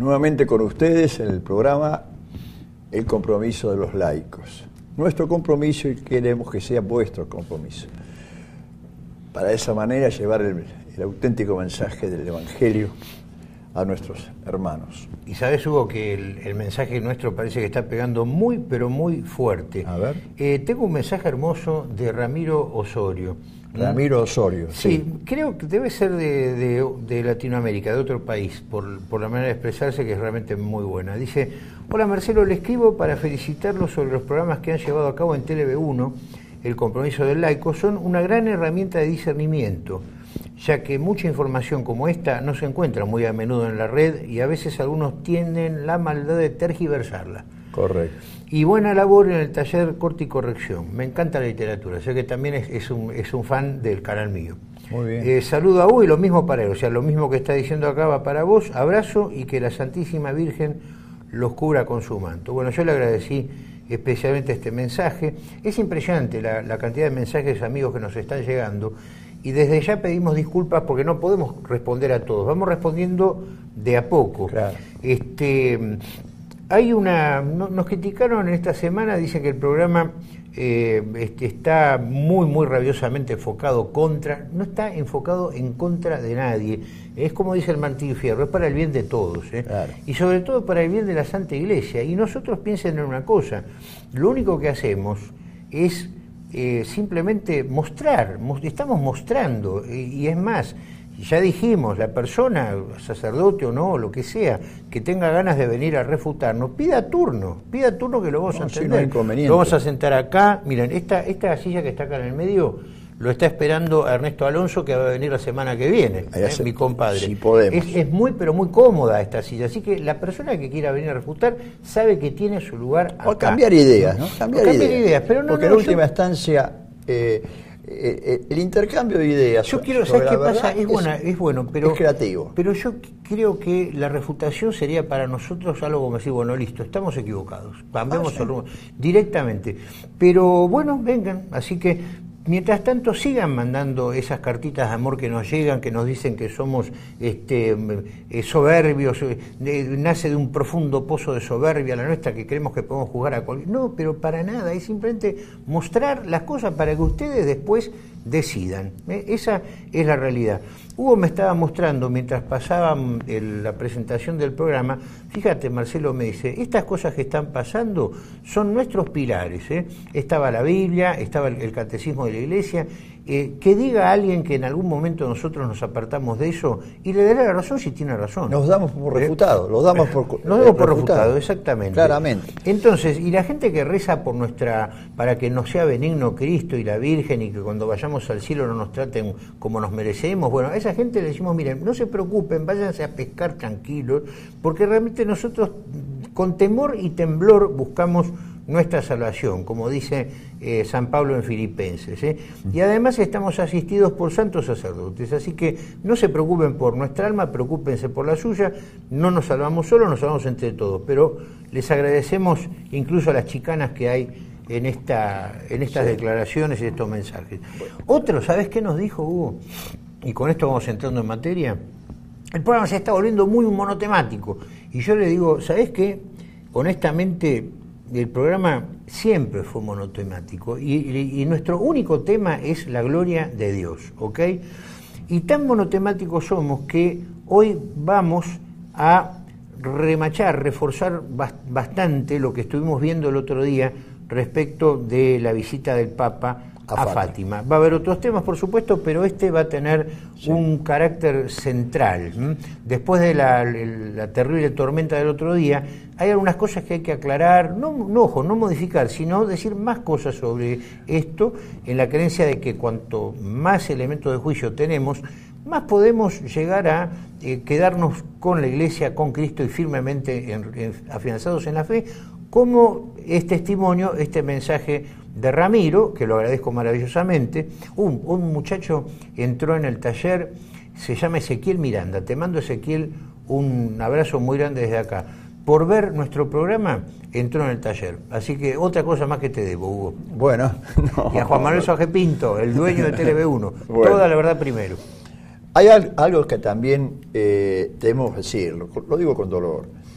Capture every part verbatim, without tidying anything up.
nuevamente con ustedes en el programa El Compromiso de los Laicos. Nuestro compromiso, y queremos que sea vuestro compromiso. Para de esa manera llevar el, el auténtico mensaje del Evangelio a nuestros hermanos. Y sabes, Hugo, que el, el mensaje nuestro parece que está pegando muy, pero muy fuerte. A ver. Eh, tengo un mensaje hermoso de Ramiro Osorio. Ramiro Osorio, sí. Sí, creo que debe ser de, de, de Latinoamérica, de otro país, por, por la manera de expresarse, que es realmente muy buena. Dice: hola Marcelo, le escribo para felicitarlo sobre los programas que han llevado a cabo en Tele V uno, El Compromiso del Laico. Son una gran herramienta de discernimiento, ya que mucha información como esta no se encuentra muy a menudo en la red y a veces algunos tienen la maldad de tergiversarla. Correcto. Y buena labor en el taller Corte y Corrección. Me encanta la literatura, sé que también es, es, un, es un fan del canal mío. Muy bien. Eh, saludo a Hugo y lo mismo para él, o sea, lo mismo que está diciendo acá va para vos. Abrazo y que la Santísima Virgen los cubra con su manto. Bueno, yo le agradecí especialmente este mensaje. Es impresionante la, la cantidad de mensajes, amigos, que nos están llegando. Y desde ya pedimos disculpas porque no podemos responder a todos. Vamos respondiendo de a poco. Claro. Este... Hay una, no, nos criticaron en esta semana, dicen que el programa eh, este, está muy, muy rabiosamente enfocado contra, no está enfocado en contra de nadie, es como dice el Martín Fierro, es para el bien de todos, ¿eh? Claro. Y sobre todo para el bien de la Santa Iglesia. Y nosotros piensen en una cosa, lo único que hacemos es eh, simplemente mostrar, most, estamos mostrando, y, y es más, ya dijimos, la persona, sacerdote o no, lo que sea, que tenga ganas de venir a refutarnos, pida turno, pida turno que lo vamos no, a entender. Sí, no hay inconveniente. Lo vamos a sentar acá. Miren, esta, esta silla que está acá en el medio, lo está esperando Ernesto Alonso, que va a venir la semana que viene, ¿eh? Mi compadre. Si podemos. Es, es muy, pero muy cómoda esta silla, así que la persona que quiera venir a refutar sabe que tiene su lugar acá. O cambiar ideas, ¿no? Cambiar, o cambiar ideas. ideas, pero no, Porque no, en última yo... instancia... Eh, Eh, el intercambio de ideas. Yo quiero, ¿sabes qué pasa? Es, buena, es bueno, pero es creativo. Pero yo creo que la refutación sería para nosotros algo como decir, bueno, listo, estamos equivocados, cambiemos ah, el rumbo directamente. Pero bueno, vengan, así que mientras tanto sigan mandando esas cartitas de amor que nos llegan, que nos dicen que somos este, eh, soberbios, eh, de, nace de un profundo pozo de soberbia la nuestra, que creemos que podemos jugar a cualquier... No, pero para nada, es simplemente mostrar las cosas para que ustedes después decidan. ¿eh? Esa es la realidad. Hugo me estaba mostrando, mientras pasaban el, la presentación del programa, fíjate, Marcelo me dice, estas cosas que están pasando son nuestros pilares. ¿eh? Estaba la Biblia, estaba el, el Catecismo de la Iglesia, eh, que diga a alguien que en algún momento nosotros nos apartamos de eso y le dará la razón si tiene razón. Nos damos por refutados, los damos por Nos damos por refutados, exactamente. Claramente. Entonces, y la gente que reza por nuestra, para que nos sea benigno Cristo y la Virgen y que cuando vayamos al cielo no nos traten como nos merecemos, bueno, a esa gente le decimos, miren, no se preocupen, váyanse a pescar tranquilos, porque realmente nosotros con temor y temblor buscamos nuestra salvación, como dice eh, San Pablo en Filipenses, ¿eh? Y además estamos asistidos por santos sacerdotes, así que no se preocupen por nuestra alma, preocúpense por la suya, no nos salvamos solos, nos salvamos entre todos, pero les agradecemos incluso a las chicanas que hay en esta en estas sí. declaraciones y estos mensajes. Bueno. Otro, ¿sabes qué nos dijo Hugo? Y con esto vamos entrando en materia. El programa se está volviendo muy monotemático, y yo le digo, ¿sabes qué? Honestamente, el programa siempre fue monotemático y, y, y nuestro único tema es la gloria de Dios, ¿ok? Y tan monotemáticos somos que hoy vamos a remachar, reforzar bastante lo que estuvimos viendo el otro día respecto de la visita del Papa a, a Fátima. Fátima. Va a haber otros temas, por supuesto, pero este va a tener sí. un carácter central. ¿Mm? Después de la, la terrible tormenta del otro día, hay algunas cosas que hay que aclarar, no, no, ojo, no modificar, sino decir más cosas sobre esto, en la creencia de que cuanto más elementos de juicio tenemos, más podemos llegar a eh, quedarnos con la Iglesia, con Cristo y firmemente en, en, afianzados en la fe, como es testimonio este mensaje de Ramiro, que lo agradezco maravillosamente. Un, un muchacho entró en el taller, se llama Ezequiel Miranda. Te mando, Ezequiel, un abrazo muy grande desde acá. Por ver nuestro programa, entró en el taller. Así que otra cosa más que te debo, Hugo. Bueno. No, y a Juan Manuel Soaje Pinto, el dueño de Tele V uno. Bueno. Toda la verdad primero. Hay algo que también eh, debemos decir, lo, lo digo con dolor.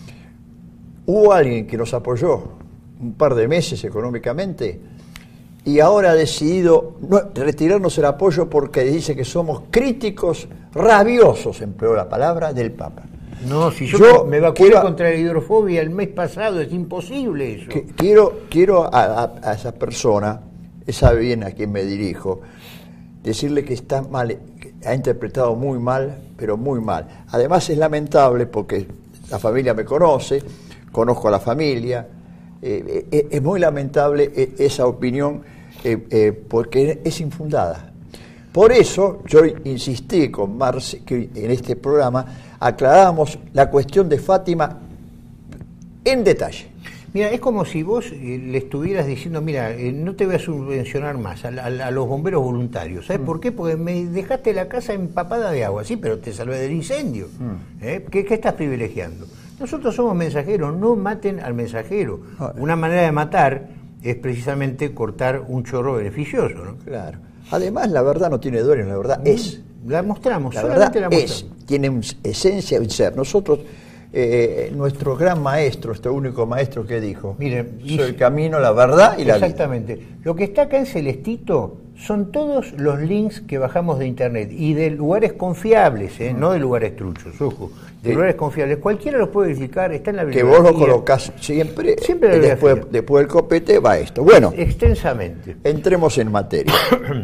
hubo alguien que nos apoyó un par de meses económicamente y ahora ha decidido no, retirarnos el apoyo porque dice que somos críticos rabiosos, empleó la palabra, del Papa. No, si yo, yo me vacuné quiero, contra la hidrofobia el mes pasado, es imposible eso. Que, quiero quiero a, a, a esa persona, esa bien a quien me dirijo, decirle que está mal, que ha interpretado muy mal, pero muy mal. Además es lamentable porque la familia me conoce, conozco a la familia, eh, eh, es muy lamentable eh, esa opinión eh, eh, porque es infundada. Por eso yo insistí con Marce que en este programa aclaramos la cuestión de Fátima en detalle. Mira, es como si vos eh, le estuvieras diciendo, mira, eh, no te voy a subvencionar más a, a, a los bomberos voluntarios. ¿Sabes mm. por qué? Porque me dejaste la casa empapada de agua, sí, pero te salvé del incendio. Mm. ¿Eh? ¿Qué, ¿Qué estás privilegiando? Nosotros somos mensajeros, no maten al mensajero. Ah. Una manera de matar es precisamente cortar un chorro beneficioso, ¿no? Claro. Además, la verdad no tiene dueño, la verdad mm. es. La mostramos, la solamente verdad la mostramos. Es, tiene un esencia de ser. Nosotros... Eh, nuestro gran maestro, nuestro único maestro que dijo, Miren, soy el camino, la verdad y la vida. Exactamente. Lo que está acá en celestito son todos los links que bajamos de internet y de lugares confiables, ¿eh? mm. no de lugares truchos, ojo, de sí. lugares confiables. Cualquiera los puede verificar, está en la bibliografía. Que vos lo colocás siempre, siempre eh, después, después del copete va esto. Bueno, extensamente. Entremos en materia.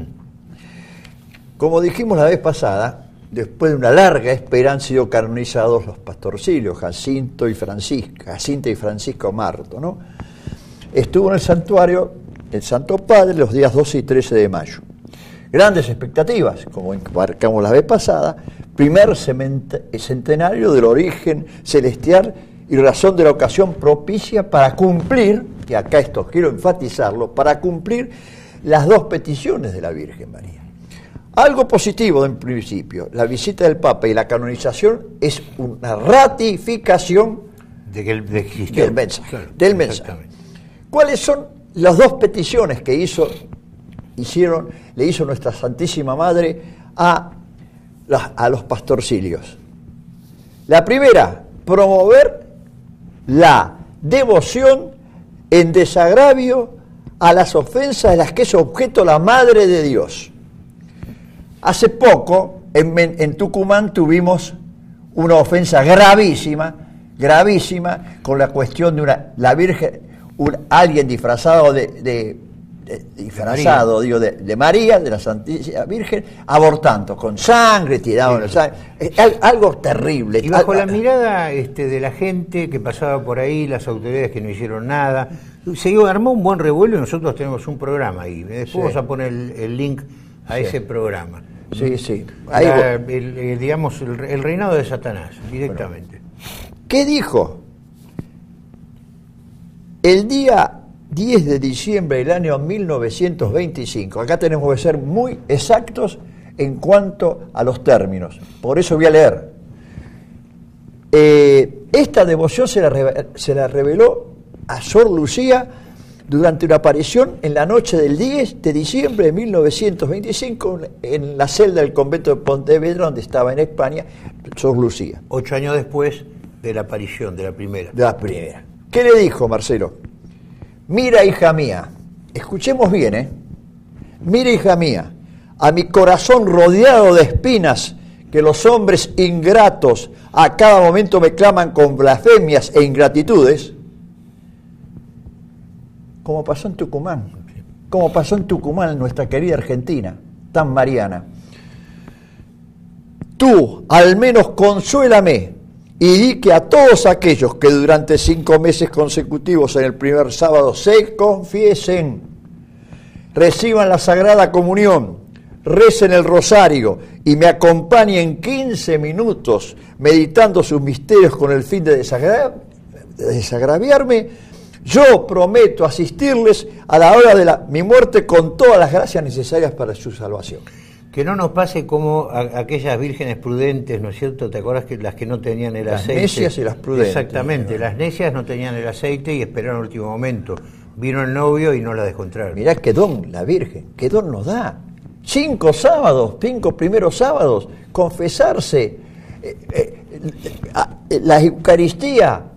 Como dijimos la vez pasada, después de una larga espera han sido canonizados los pastorcillos, Jacinto y Francisca, Jacinta y Francisco Marto, ¿no? Estuvo en el santuario el Santo Padre los días doce y trece de mayo. Grandes expectativas, como marcamos la vez pasada, primer centenario del origen celestial y razón de la ocasión propicia para cumplir, que acá esto quiero enfatizarlo, para cumplir las dos peticiones de la Virgen María. Algo positivo en principio, la visita del Papa y la canonización es una ratificación de que el, de del mensaje. Claro, del mensaje. ¿Cuáles son las dos peticiones que hizo, hicieron, le hizo nuestra Santísima Madre a, la, a los pastorcillos? La primera, promover la devoción en desagravio a las ofensas de las que es objeto la Madre de Dios. Hace poco, en, en Tucumán, tuvimos una ofensa gravísima, gravísima, con la cuestión de una, la Virgen, un, alguien disfrazado de, de, de disfrazado, María. digo, de, de María, de la Santísima Virgen, abortando, con sangre, tirado sí. en el sangre, es algo terrible. Y bajo Al, la mirada este, de la gente que pasaba por ahí, las autoridades que no hicieron nada, se armó un buen revuelo y nosotros tenemos un programa ahí. Después sí. vamos a poner el, el link a sí. ese programa. Sí, sí. Ahí la, el, el, digamos, el, el reinado de Satanás, directamente. Bueno, ¿qué dijo? El día diez de diciembre del año mil novecientos veinticinco, acá tenemos que ser muy exactos en cuanto a los términos, por eso voy a leer. Eh, esta devoción se la, se la reveló a Sor Lucía durante una aparición en la noche del diez de diciembre de mil novecientos veinticinco en la celda del convento de Pontevedra, donde estaba en España Sor Lucía. Ocho años después de la aparición, de la primera. De la primera. ¿Qué le dijo, Marcelo? Mira, hija mía, escuchemos bien, ¿eh? Mira, hija mía, a mi corazón rodeado de espinas que los hombres ingratos a cada momento me claman con blasfemias e ingratitudes, como pasó en Tucumán, como pasó en Tucumán, en nuestra querida Argentina, tan mariana. Tú, al menos, consuélame y di que a todos aquellos que durante cinco meses consecutivos en el primer sábado se confiesen, reciban la Sagrada Comunión, recen el rosario y me acompañen quince minutos meditando sus misterios con el fin de desagra- de desagraviarme, yo prometo asistirles a la hora de la, mi muerte con todas las gracias necesarias para su salvación. Que no nos pase como a, a aquellas vírgenes prudentes, ¿no es cierto? ¿Te acuerdas que las que no tenían el las aceite? Las necias y las prudentes. Exactamente, ¿no? Las necias no tenían el aceite y esperaron el último momento. Vino el novio y no la dejó entrar. Mirá qué don la Virgen, qué don nos da. Cinco sábados, cinco primeros sábados, confesarse, eh, eh, eh, la Eucaristía,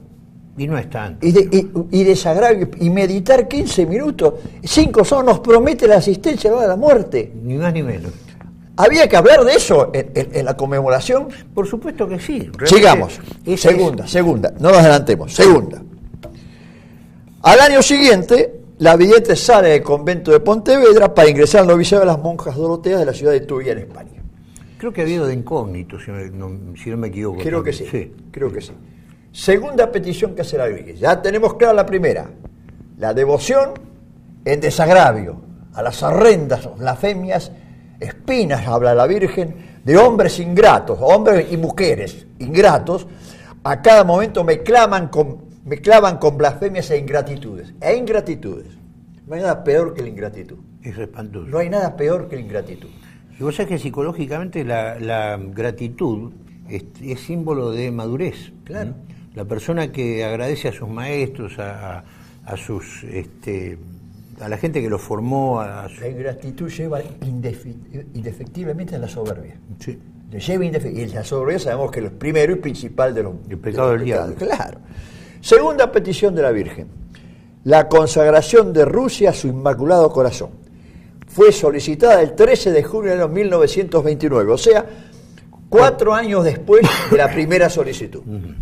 Y no es tanto. Y, de, y, y desagravio, y meditar quince minutos, cinco son, nos promete la asistencia a la muerte. Ni más ni menos. ¿Había que hablar de eso en, en, en la conmemoración? Por supuesto que sí. Realmente, sigamos. Segunda, es... segunda, no nos adelantemos. Segunda. Al año siguiente, la vidente sale del convento de Pontevedra para ingresar al noviciado de las monjas doroteas de la ciudad de Tuya, en España. Creo que ha habido de incógnito, si no, si no me equivoco. Creo también. que sí, sí, creo que sí. Segunda petición que hace la Virgen. Ya tenemos clara la primera. La devoción en desagravio a las horrendas blasfemias, espinas, habla la Virgen, de hombres ingratos, hombres y mujeres ingratos, a cada momento me claman con, me clavan con blasfemias e ingratitudes. E ingratitudes. No hay nada peor que la ingratitud. Es espantoso. No hay nada peor que la ingratitud. Y vos sabés que psicológicamente la, la gratitud es, es símbolo de madurez. Claro. ¿Mm? La persona que agradece a sus maestros, a, a sus este, a la gente que los formó, a su... La ingratitud lleva indefi, indefectiblemente a la soberbia. Sí. Le lleva indefe, y la soberbia sabemos que es el primero y principal de los el pecado de los del pecados. diablo. Claro. Segunda petición de la Virgen. La consagración de Rusia a su Inmaculado Corazón. Fue solicitada el trece de junio de mil novecientos veintinueve, o sea, cuatro años después de la primera solicitud. Uh-huh.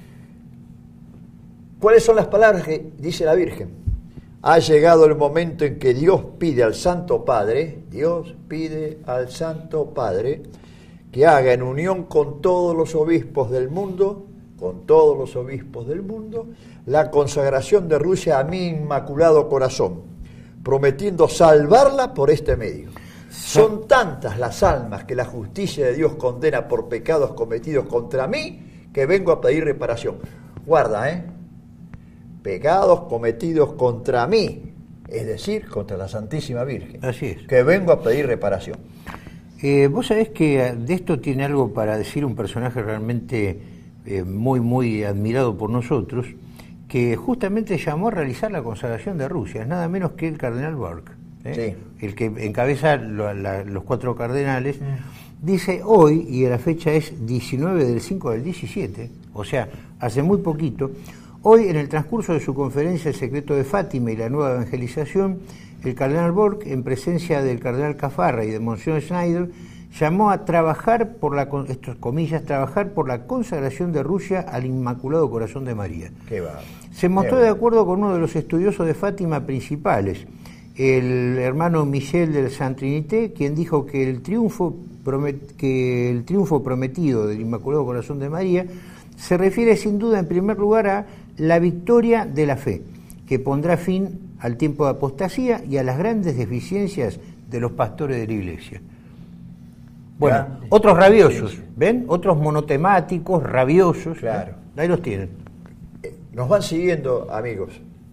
¿Cuáles son las palabras que dice la Virgen? Ha llegado el momento en que Dios pide al Santo Padre, Dios pide al Santo Padre, que haga en unión con todos los obispos del mundo, con todos los obispos del mundo, la consagración de Rusia a mi Inmaculado Corazón, prometiendo salvarla por este medio. Son tantas las almas que la justicia de Dios condena por pecados cometidos contra mí, que vengo a pedir reparación. Guarda, ¿eh? Pecados cometidos contra mí, es decir, contra la Santísima Virgen. Así es. Que vengo a pedir reparación. Eh, vos sabés que de esto tiene algo para decir un personaje realmente eh, muy, muy admirado por nosotros, que justamente llamó a realizar la consagración de Rusia, es nada menos que el cardenal Burke, ¿eh? Sí. El que encabeza lo, la, los cuatro cardenales. Mm. Dice hoy, y la fecha es diecinueve del cinco del diecisiete, o sea, hace muy poquito. Hoy, en el transcurso de su conferencia El secreto de Fátima y la nueva evangelización, el cardenal Burke, en presencia del cardenal Caffarra y de Monseñor Schneider, llamó a trabajar por la, estos comillas, trabajar por la consagración de Rusia al Inmaculado Corazón de María. Qué va. Se mostró Qué de acuerdo con uno de los estudiosos de Fátima principales, el hermano Michel del Saint Trinité, quien dijo que el triunfo promet, que el triunfo prometido del Inmaculado Corazón de María se refiere sin duda en primer lugar a la victoria de la fe, que pondrá fin al tiempo de apostasía y a las grandes deficiencias de los pastores de la Iglesia. Bueno, Grande. Otros rabiosos, sí, sí. ¿Ven? Otros monotemáticos, rabiosos. Claro. ¿Eh? Ahí los tienen. Nos van siguiendo, amigos,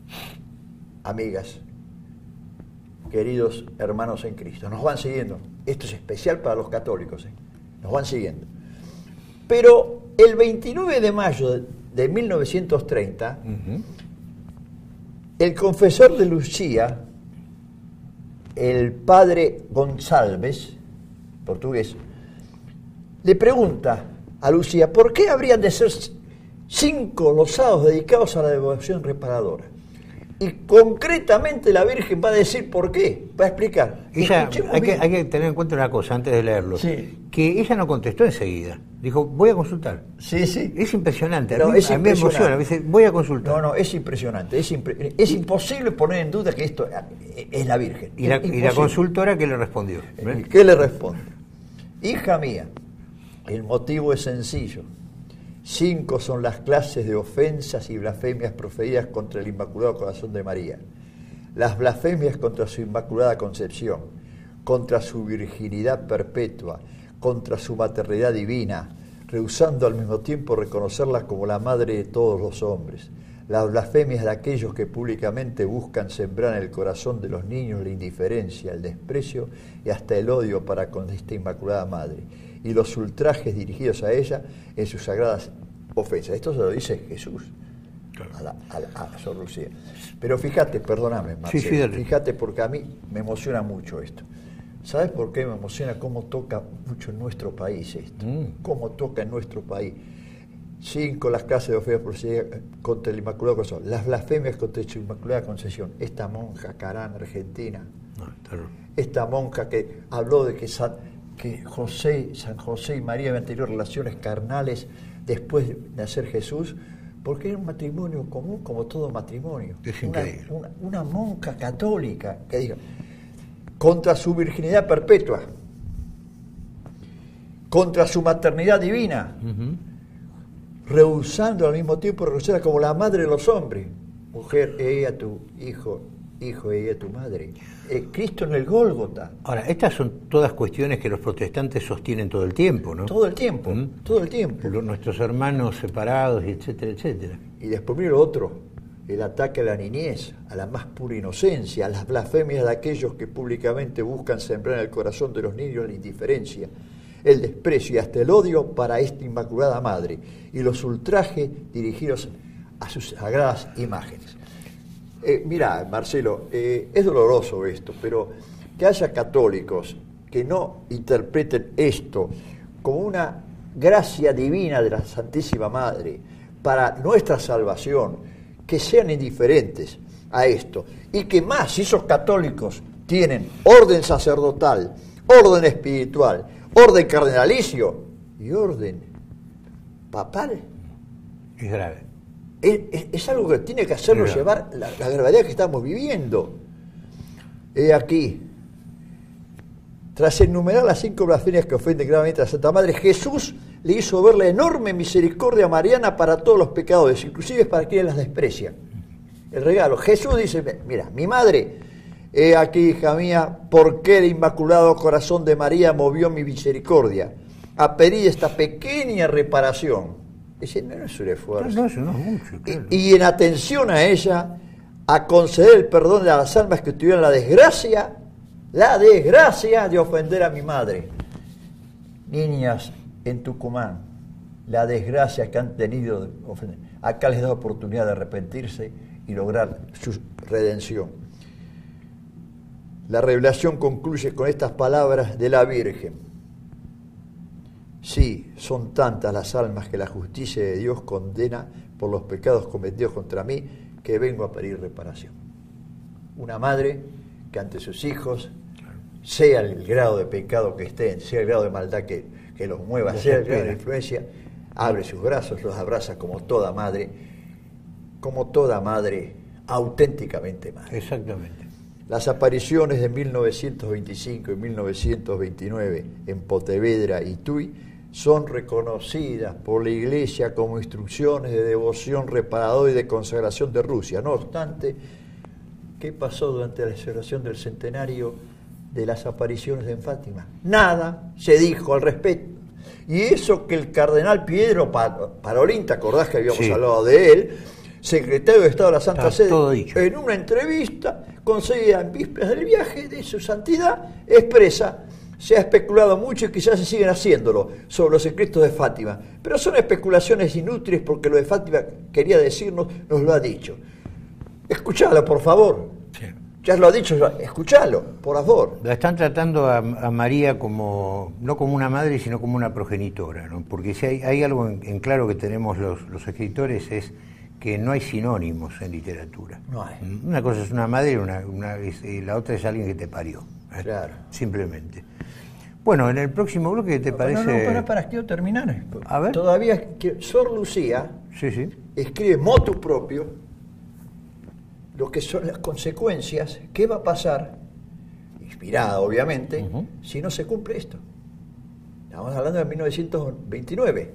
amigas, queridos hermanos en Cristo, nos van siguiendo. Esto es especial para los católicos, ¿eh? Nos van siguiendo. Pero el veintinueve de mayo de mil novecientos treinta, uh-huh. el confesor de Lucía, el padre González, portugués, le pregunta a Lucía, ¿por qué habrían de ser cinco los sábados dedicados a la devoción reparadora? Y concretamente la Virgen va a decir por qué, va a explicar. Ella, hay, que, hay que tener en cuenta una cosa antes de leerlo, sí. Que ella no contestó enseguida. Dijo, voy a consultar. Sí, sí. Es impresionante. No, a mí, es a mí me emociona. Dice, voy a consultar. No, no, es impresionante. Es, impre es imposible poner en duda que esto es la Virgen. ¿Y la, y la consultora qué le respondió? ¿Ves? ¿Qué le responde? Hija mía, el motivo es sencillo. Cinco son las clases de ofensas y blasfemias proferidas contra el Inmaculado Corazón de María. Las blasfemias contra su Inmaculada Concepción, contra su virginidad perpetua, contra su maternidad divina, rehusando al mismo tiempo reconocerla como la madre de todos los hombres. Las blasfemias de aquellos que públicamente buscan sembrar en el corazón de los niños la indiferencia, el desprecio y hasta el odio para con esta Inmaculada Madre. Y los ultrajes dirigidos a ella en sus sagradas ofensas. Esto se lo dice Jesús a, la, a, la, a Sor Lucía. Pero fíjate, perdóname, Marcelo, sí, sí, fíjate porque a mí me emociona mucho esto. ¿Sabes por qué me emociona? Cómo toca mucho en nuestro país esto. Mm. Cómo toca en nuestro país. Cinco, las clases de ofensas procedidas contra el Inmaculado Corazón. Las blasfemias contra su Inmaculada Concepción. Esta monja Carán, argentina. No, claro. Esta monja que habló de que, San, que José, San José y María habían tenido relaciones carnales después de nacer Jesús, porque era un matrimonio común como todo matrimonio. Es una, increíble. Una, una monja católica que diga, contra su virginidad perpetua, contra su maternidad divina, uh-huh. rehusando al mismo tiempo reconocerla como la madre de los hombres. Mujer, ella tu hijo, hijo, ella tu madre. Eh, Cristo en el Gólgota. Ahora, estas son todas cuestiones que los protestantes sostienen todo el tiempo, ¿no? Todo el tiempo, ¿Mm? todo el tiempo. Los, nuestros hermanos separados, etcétera, etcétera. Y después mira lo otro, el ataque a la niñez, a la más pura inocencia, a las blasfemias de aquellos que públicamente buscan sembrar en el corazón de los niños la indiferencia, el desprecio y hasta el odio para esta Inmaculada Madre, y los ultrajes dirigidos a sus sagradas imágenes. Eh, mira, Marcelo, eh, es doloroso esto, pero que haya católicos que no interpreten esto como una gracia divina de la Santísima Madre para nuestra salvación, que sean indiferentes a esto, y que más, si esos católicos tienen orden sacerdotal, orden espiritual, orden cardenalicio y orden papal, es grave. Es, es, es algo que tiene que hacernos es llevar la, la gravedad que estamos viviendo. He aquí, tras enumerar las cinco blasfemias que ofenden gravemente a la Santa Madre, Jesús le hizo ver la enorme misericordia mariana para todos los pecadores, inclusive para quienes las desprecian. El regalo. Jesús dice, mira, mi madre, he aquí, hija mía, ¿por qué el Inmaculado Corazón de María movió mi misericordia a pedir esta pequeña reparación? Dice, no, no es un esfuerzo. No, no, no es mucho, claro. y, y en atención a ella, a conceder el perdón a las almas que tuvieron la desgracia, la desgracia de ofender a mi madre. Niñas en Tucumán, la desgracia que han tenido de ofender. Acá les da oportunidad de arrepentirse y lograr su redención. La revelación concluye con estas palabras de la Virgen. Sí, son tantas las almas que la justicia de Dios condena por los pecados cometidos contra mí, que vengo a pedir reparación. Una madre que ante sus hijos, sea el grado de pecado que estén, sea el grado de maldad que, que los mueva, sea el grado de influencia, abre sus brazos, los abraza como toda madre, como toda madre auténticamente madre. Exactamente. Las apariciones de mil novecientos veinticinco y mil novecientos veintinueve en Pontevedra y Tui son reconocidas por la Iglesia como instrucciones de devoción reparadora y de consagración de Rusia. No obstante, ¿qué pasó durante la celebración del centenario de las apariciones en Fátima? Nada se dijo al respecto. Y eso que el cardenal Pietro Parolin, ¿te acordás que habíamos sí. hablado de él? Secretario de Estado de la Santa Sede, en una entrevista concedida en vísperas del viaje de su santidad, expresa: se ha especulado mucho y quizás se siguen haciéndolo sobre los secretos de Fátima, pero son especulaciones inútiles porque lo de Fátima quería decirnos, nos lo ha dicho. Escuchalo, por favor. Sí. Ya lo ha dicho, escuchalo, por favor. La están tratando a, a María como, no como una madre, sino como una progenitora, ¿no? Porque si hay, hay algo en, en claro que tenemos los, los escritores, es que no hay sinónimos en literatura. No hay. Una cosa es una madre una, una, y la otra es alguien que te parió. ¿eh? Claro. Simplemente. Bueno, en el próximo bloque, ¿te parece? No, no, para, para, quiero terminar. A ver. Todavía, Sor Lucía sí, sí. escribe motu propio lo que son las consecuencias, qué va a pasar, inspirada obviamente, uh-huh. si no se cumple esto. Estamos hablando de mil novecientos veintinueve.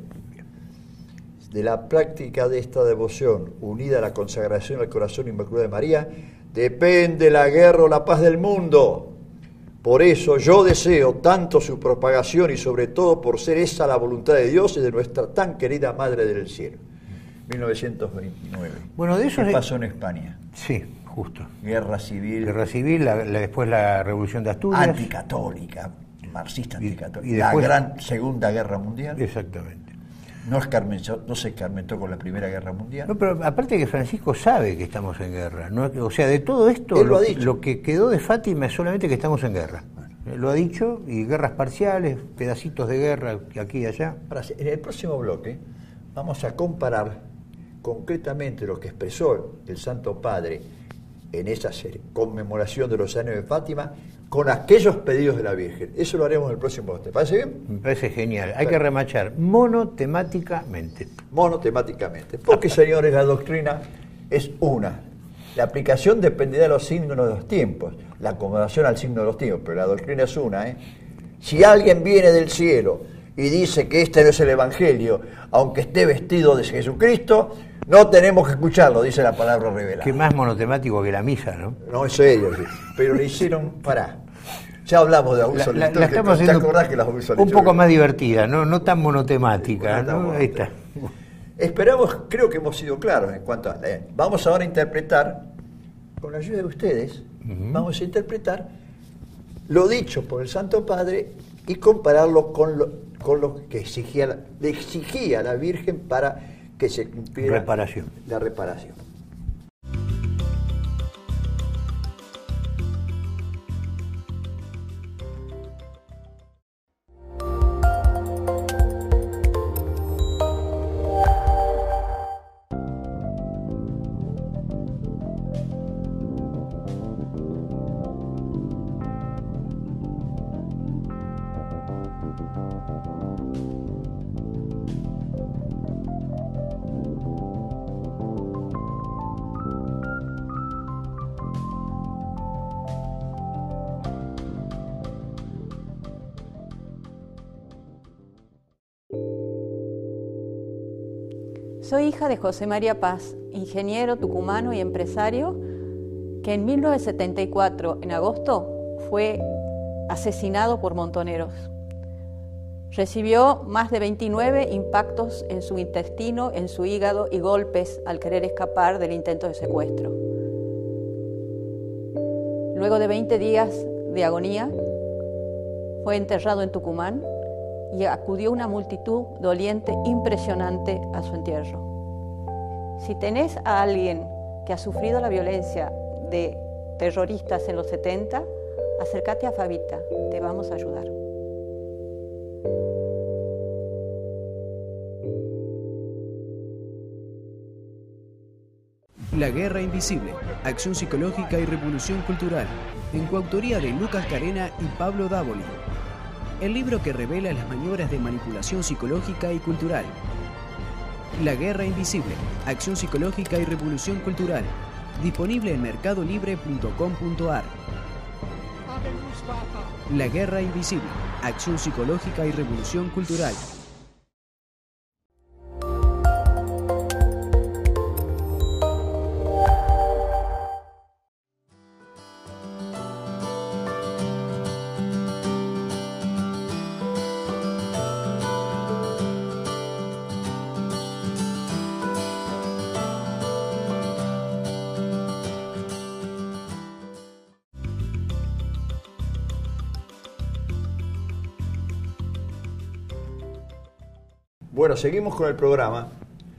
De la práctica de esta devoción, unida a la consagración al corazón inmaculado de María, depende la guerra o la paz del mundo. Por eso yo deseo tanto su propagación y sobre todo por ser esa la voluntad de Dios y de nuestra tan querida Madre del Cielo. mil novecientos veintinueve. Bueno, de eso ¿Qué es... pasó en España? Sí, justo. Guerra civil. Guerra civil, la, la, después la Revolución de Asturias. Anticatólica, marxista anticatólica. Y, y después... La gran Segunda Guerra Mundial. Exactamente. No, escarmentó, no se escarmentó con la Primera Guerra Mundial. No, pero aparte que Francisco sabe que estamos en guerra. ¿no? O sea, de todo esto, Él lo, lo, ha dicho. lo que quedó de Fátima es solamente que estamos en guerra. Bueno. Lo ha dicho, y guerras parciales, pedacitos de guerra aquí y allá. Ahora, en el próximo bloque vamos a comparar concretamente lo que expresó el Santo Padre en esa conmemoración de los años de Fátima con aquellos pedidos de la Virgen. Eso lo haremos en el próximo. ¿Te parece bien? Me parece genial. Hay que remachar monotemáticamente. Monotemáticamente. Porque, señores, la doctrina es una. La aplicación dependerá de los signos de los tiempos, la acomodación al signo de los tiempos, pero la doctrina es una. ¿eh? Si alguien viene del cielo y dice que este no es el Evangelio, aunque esté vestido de Jesucristo, no tenemos que escucharlo, dice la palabra revelada. Que más monotemático que la misa, ¿no? No, es ellos, sí. Pero le hicieron, pará. Ya hablamos de abuso la, la, la estamos ¿Te acordás que la abuso un poco más divertida, no, no tan monotemática, ¿no? ¿no? Ahí está. Esperamos, creo que hemos sido claros en cuanto a... Eh, vamos ahora a interpretar, con la ayuda de ustedes, uh-huh. vamos a interpretar lo dicho por el Santo Padre y compararlo con lo, con lo que exigía la, le exigía la Virgen para que se cumpliera reparación. la reparación. Soy hija de José María Paz, ingeniero tucumano y empresario, que en mil novecientos setenta y cuatro, en agosto, fue asesinado por montoneros. Recibió más de veintinueve impactos en su intestino, en su hígado y golpes al querer escapar del intento de secuestro. Luego de veinte días de agonía, fue enterrado en Tucumán y acudió una multitud doliente impresionante a su entierro. Si tenés a alguien que ha sufrido la violencia de terroristas en los setenta, acércate a Fabita, te vamos a ayudar. La Guerra Invisible, Acción Psicológica y Revolución Cultural, en coautoría de Lucas Carena y Pablo Dávoli. El libro que revela las maniobras de manipulación psicológica y cultural. La Guerra Invisible, Acción Psicológica y Revolución Cultural, disponible en mercado libre punto com punto a r. La Guerra Invisible, Acción Psicológica y Revolución Cultural. Bueno, seguimos con el programa.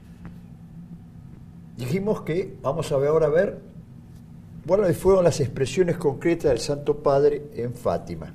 Dijimos que vamos a ver ahora a ver cuáles fueron las expresiones concretas del Santo Padre en Fátima.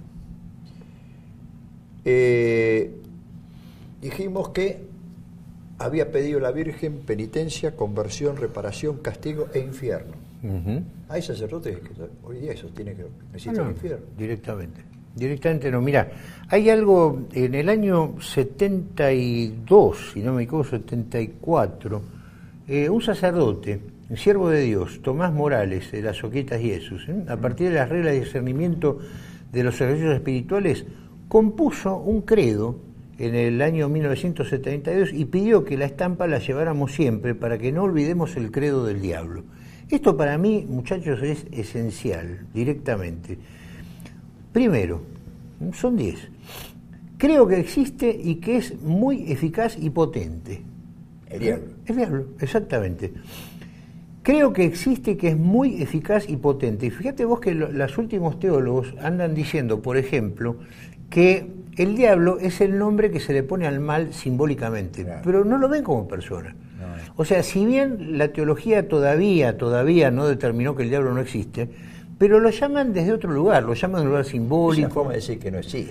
Eh, dijimos que había pedido a la Virgen penitencia, conversión, reparación, castigo e infierno. Uh-huh. Hay sacerdotes que hoy día eso tiene que necesitar no, no, el infierno. Directamente. Directamente no. Mira, hay algo en el año setenta y dos, si no me equivoco, setenta y cuatro, eh, un sacerdote, un siervo de Dios, Tomás Morales, de las Oquietas Jesús, ¿eh? a partir de las reglas de discernimiento de los ejercicios espirituales, compuso un credo en el año mil novecientos setenta y dos y pidió que la estampa la lleváramos siempre para que no olvidemos el credo del diablo. Esto para mí, muchachos, es esencial, directamente. Primero, son diez. Creo que existe y que es muy eficaz y potente. El diablo. El diablo, exactamente. Creo que existe y que es muy eficaz y potente. Y fíjate vos que lo, los últimos teólogos andan diciendo, por ejemplo, que el diablo es el nombre que se le pone al mal simbólicamente, claro, pero no lo ven como persona. No, no. O sea, si bien la teología todavía, todavía no determinó que el diablo no existe, pero lo llaman desde otro lugar, lo llaman de un lugar simbólico. Es una forma de decir que no existe.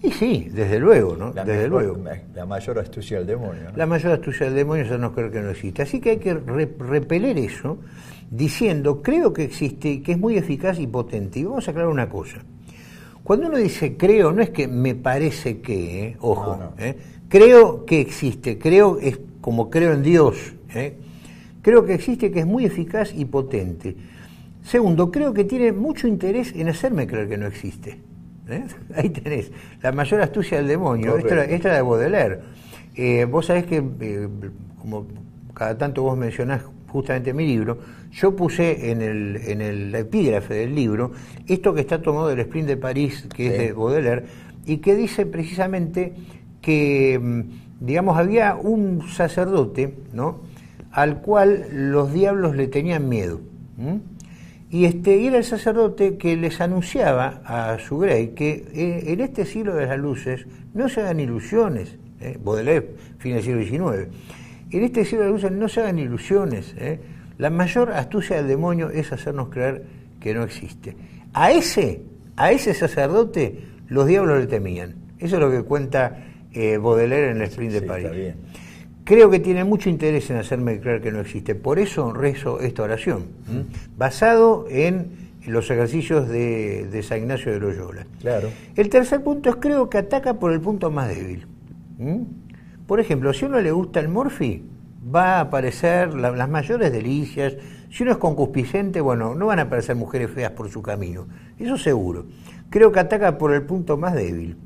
Y sí, desde luego, ¿no? La desde mejor, luego. La mayor astucia del demonio, ¿no? La mayor astucia del demonio es hacernos creer que no existe. Así que hay que re repeler eso diciendo, creo que existe, que es muy eficaz y potente. Y vamos a aclarar una cosa. Cuando uno dice creo, no es que me parece que, ¿eh? Ojo, no, no. ¿eh? Creo que existe, creo es como creo en Dios, ¿eh? Creo que existe, que es muy eficaz y potente. Segundo, creo que tiene mucho interés en hacerme creer que no existe. ¿Eh? Ahí tenés, la mayor astucia del demonio. Esta era, esta era de Baudelaire. Eh, vos sabés que, eh, como cada tanto vos mencionás justamente mi libro, yo puse en el, en el epígrafe del libro esto que está tomado del Sprint de París, que sí. es de Baudelaire, y que dice precisamente que, digamos, había un sacerdote, ¿no?, al cual los diablos le tenían miedo. ¿Mm? Y este era el sacerdote que les anunciaba a su grey que eh, en este siglo de las luces no se hagan ilusiones, eh, Baudelaire, fin del siglo diecinueve, en este siglo de las luces no se hagan ilusiones, eh, la mayor astucia del demonio es hacernos creer que no existe. A ese, a ese sacerdote los diablos le temían. Eso es lo que cuenta eh, Baudelaire en el Sprint de sí, París. Está bien. Creo que tiene mucho interés en hacerme creer que no existe. Por eso rezo esta oración, ¿m? basado en los ejercicios de, de San Ignacio de Loyola. Claro. El tercer punto es creo que ataca por el punto más débil. ¿M? Por ejemplo, si a uno le gusta el morfi, va a aparecer la, las mayores delicias. Si uno es concupiscente, bueno, no van a aparecer mujeres feas por su camino. Eso seguro. Creo que ataca por el punto más débil.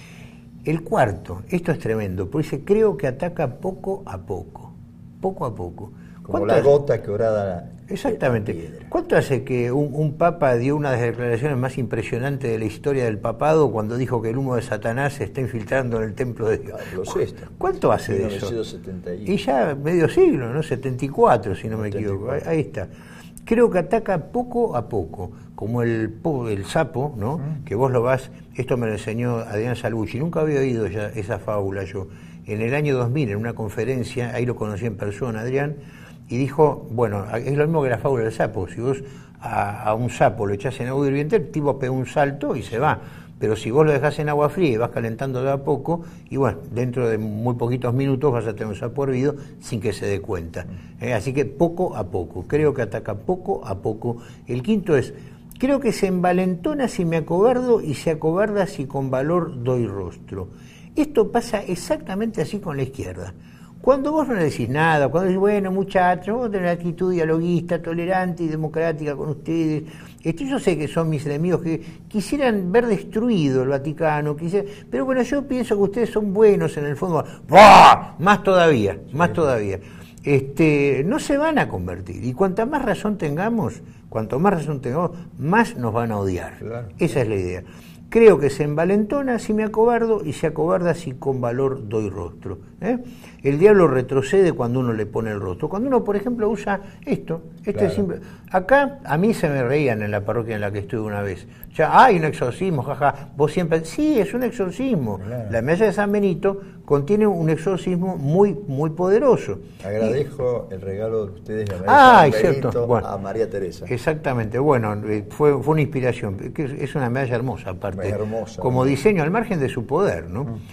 El cuarto, esto es tremendo, porque dice, creo que ataca poco a poco, poco a poco. Como la gota que orada Exactamente. la piedra. ¿Cuánto hace que un, un papa dio una de las declaraciones más impresionantes de la historia del papado cuando dijo que el humo de Satanás se está infiltrando en el templo de Dios? Pablo sexto. ¿Cuánto hace de eso? mil novecientos setenta y uno. Y ya medio siglo, ¿no? setenta y cuatro, si no me setenta y cuatro. equivoco. Ahí, ahí está. Creo que ataca poco a poco, como el, el sapo, ¿no? Mm. Que vos lo vas, esto me lo enseñó Adrián Salvucci, nunca había oído ya esa fábula yo. En el año dos mil, en una conferencia, ahí lo conocí en persona, Adrián, y dijo, bueno, es lo mismo que la fábula del sapo, si vos a, a un sapo lo echás en agua hirviente, el tipo pega un salto y se va. Pero si vos lo dejás en agua fría y vas calentando de a poco, y bueno, dentro de muy poquitos minutos vas a tener un sapo hervido sin que se dé cuenta. ¿Eh? Así que poco a poco, creo que ataca poco a poco. El quinto es, creo que se envalentona si me acobardo y se acobarda si con valor doy rostro. Esto pasa exactamente así con la izquierda. Cuando vos no le decís nada, cuando decís, bueno, muchachos, vos tenés una actitud dialoguista, tolerante y democrática con ustedes. Esto, yo sé que son mis enemigos que quisieran ver destruido el Vaticano, quisieran, pero bueno, yo pienso que ustedes son buenos en el fondo. ¡Bah! Más todavía, más sí. todavía. Este, no se van a convertir. Y cuanta más razón tengamos, cuanto más razón tengamos, más nos van a odiar. Claro, Esa claro. es la idea. Creo que se envalentona si me acobardo y se acobarda si con valor doy rostro. ¿eh? El diablo retrocede cuando uno le pone el rostro. Cuando uno, por ejemplo, usa esto, este claro. simple. Acá a mí se me reían en la parroquia en la que estuve una vez. Ya, hay un exorcismo, jaja. Vos siempre, sí, es un exorcismo. Claro. La medalla de San Benito contiene un exorcismo muy, muy poderoso. Agradezco y, el regalo de ustedes de ah, San Benito cierto. Bueno, a María Teresa. Exactamente, bueno, fue, fue una inspiración. Es una medalla hermosa, aparte. Hermosa, como ¿no? diseño al margen de su poder, ¿no? Mm.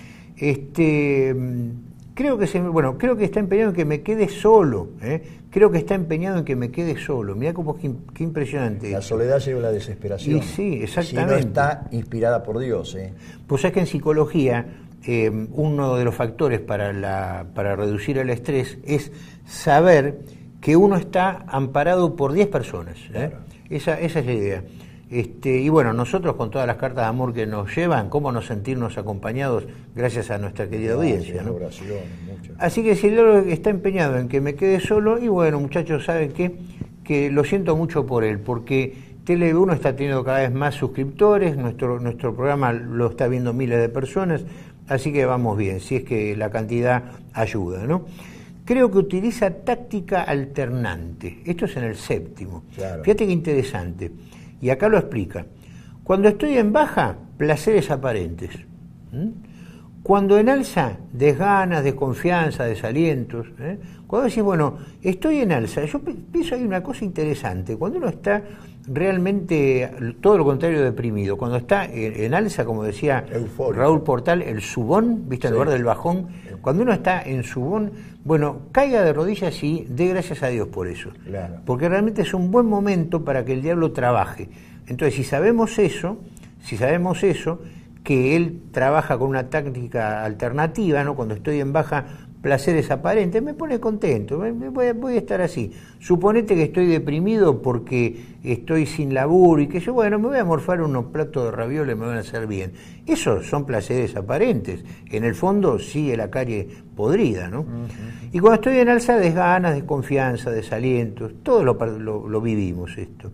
Este, creo que se, bueno, creo que está empeñado en que me quede solo, ¿eh? Creo que está empeñado en que me quede solo. Mirá cómo qué, qué impresionante. La soledad lleva a la desesperación. Y sí, exactamente. Si no está inspirada por Dios, ¿eh? Pues es que en psicología eh, uno de los factores para la para reducir el estrés es saber que uno está amparado por diez personas, ¿eh? Claro. Esa esa es la idea. Este, y bueno, nosotros con todas las cartas de amor que nos llevan, cómo no sentirnos acompañados gracias a nuestra querida no, audiencia, ¿no? Oración, mucho. Así que si el Lord está empeñado en que me quede solo, y bueno, muchachos, ¿saben qué? Que lo siento mucho por él, porque T L V uno está teniendo cada vez más suscriptores, nuestro, nuestro programa lo está viendo miles de personas, así que vamos bien, si es que la cantidad ayuda, ¿no? Creo que utiliza táctica alternante, esto es en el séptimo. Claro. Fíjate qué interesante. Y acá lo explica. Cuando estoy en baja, placeres aparentes. ¿Mm? Cuando enalza, desganas, desconfianza, desalientos. ¿eh? Cuando decís, bueno, estoy en alza, yo pienso hay una cosa interesante. Cuando uno está realmente, todo lo contrario, deprimido, cuando está en, en alza, como decía Eufórico. Raúl Portal, el subón, ¿viste? En sí. lugar del bajón, cuando uno está en subón, bueno, caiga de rodillas y dé gracias a Dios por eso. Claro. Porque realmente es un buen momento para que el diablo trabaje. Entonces, si sabemos eso, si sabemos eso, que él trabaja con una táctica alternativa, ¿no? Cuando estoy en baja, placeres aparentes, me pone contento, me, me voy, voy a estar así. Suponete que estoy deprimido porque estoy sin laburo y que yo, bueno, me voy a morfar unos platos de ravioles, me van a hacer bien. Esos son placeres aparentes. En el fondo sigue la carie podrida, ¿no? Uh-huh. Y cuando estoy en alza, desganas, desconfianza, desalientos, todo lo, lo, lo vivimos esto.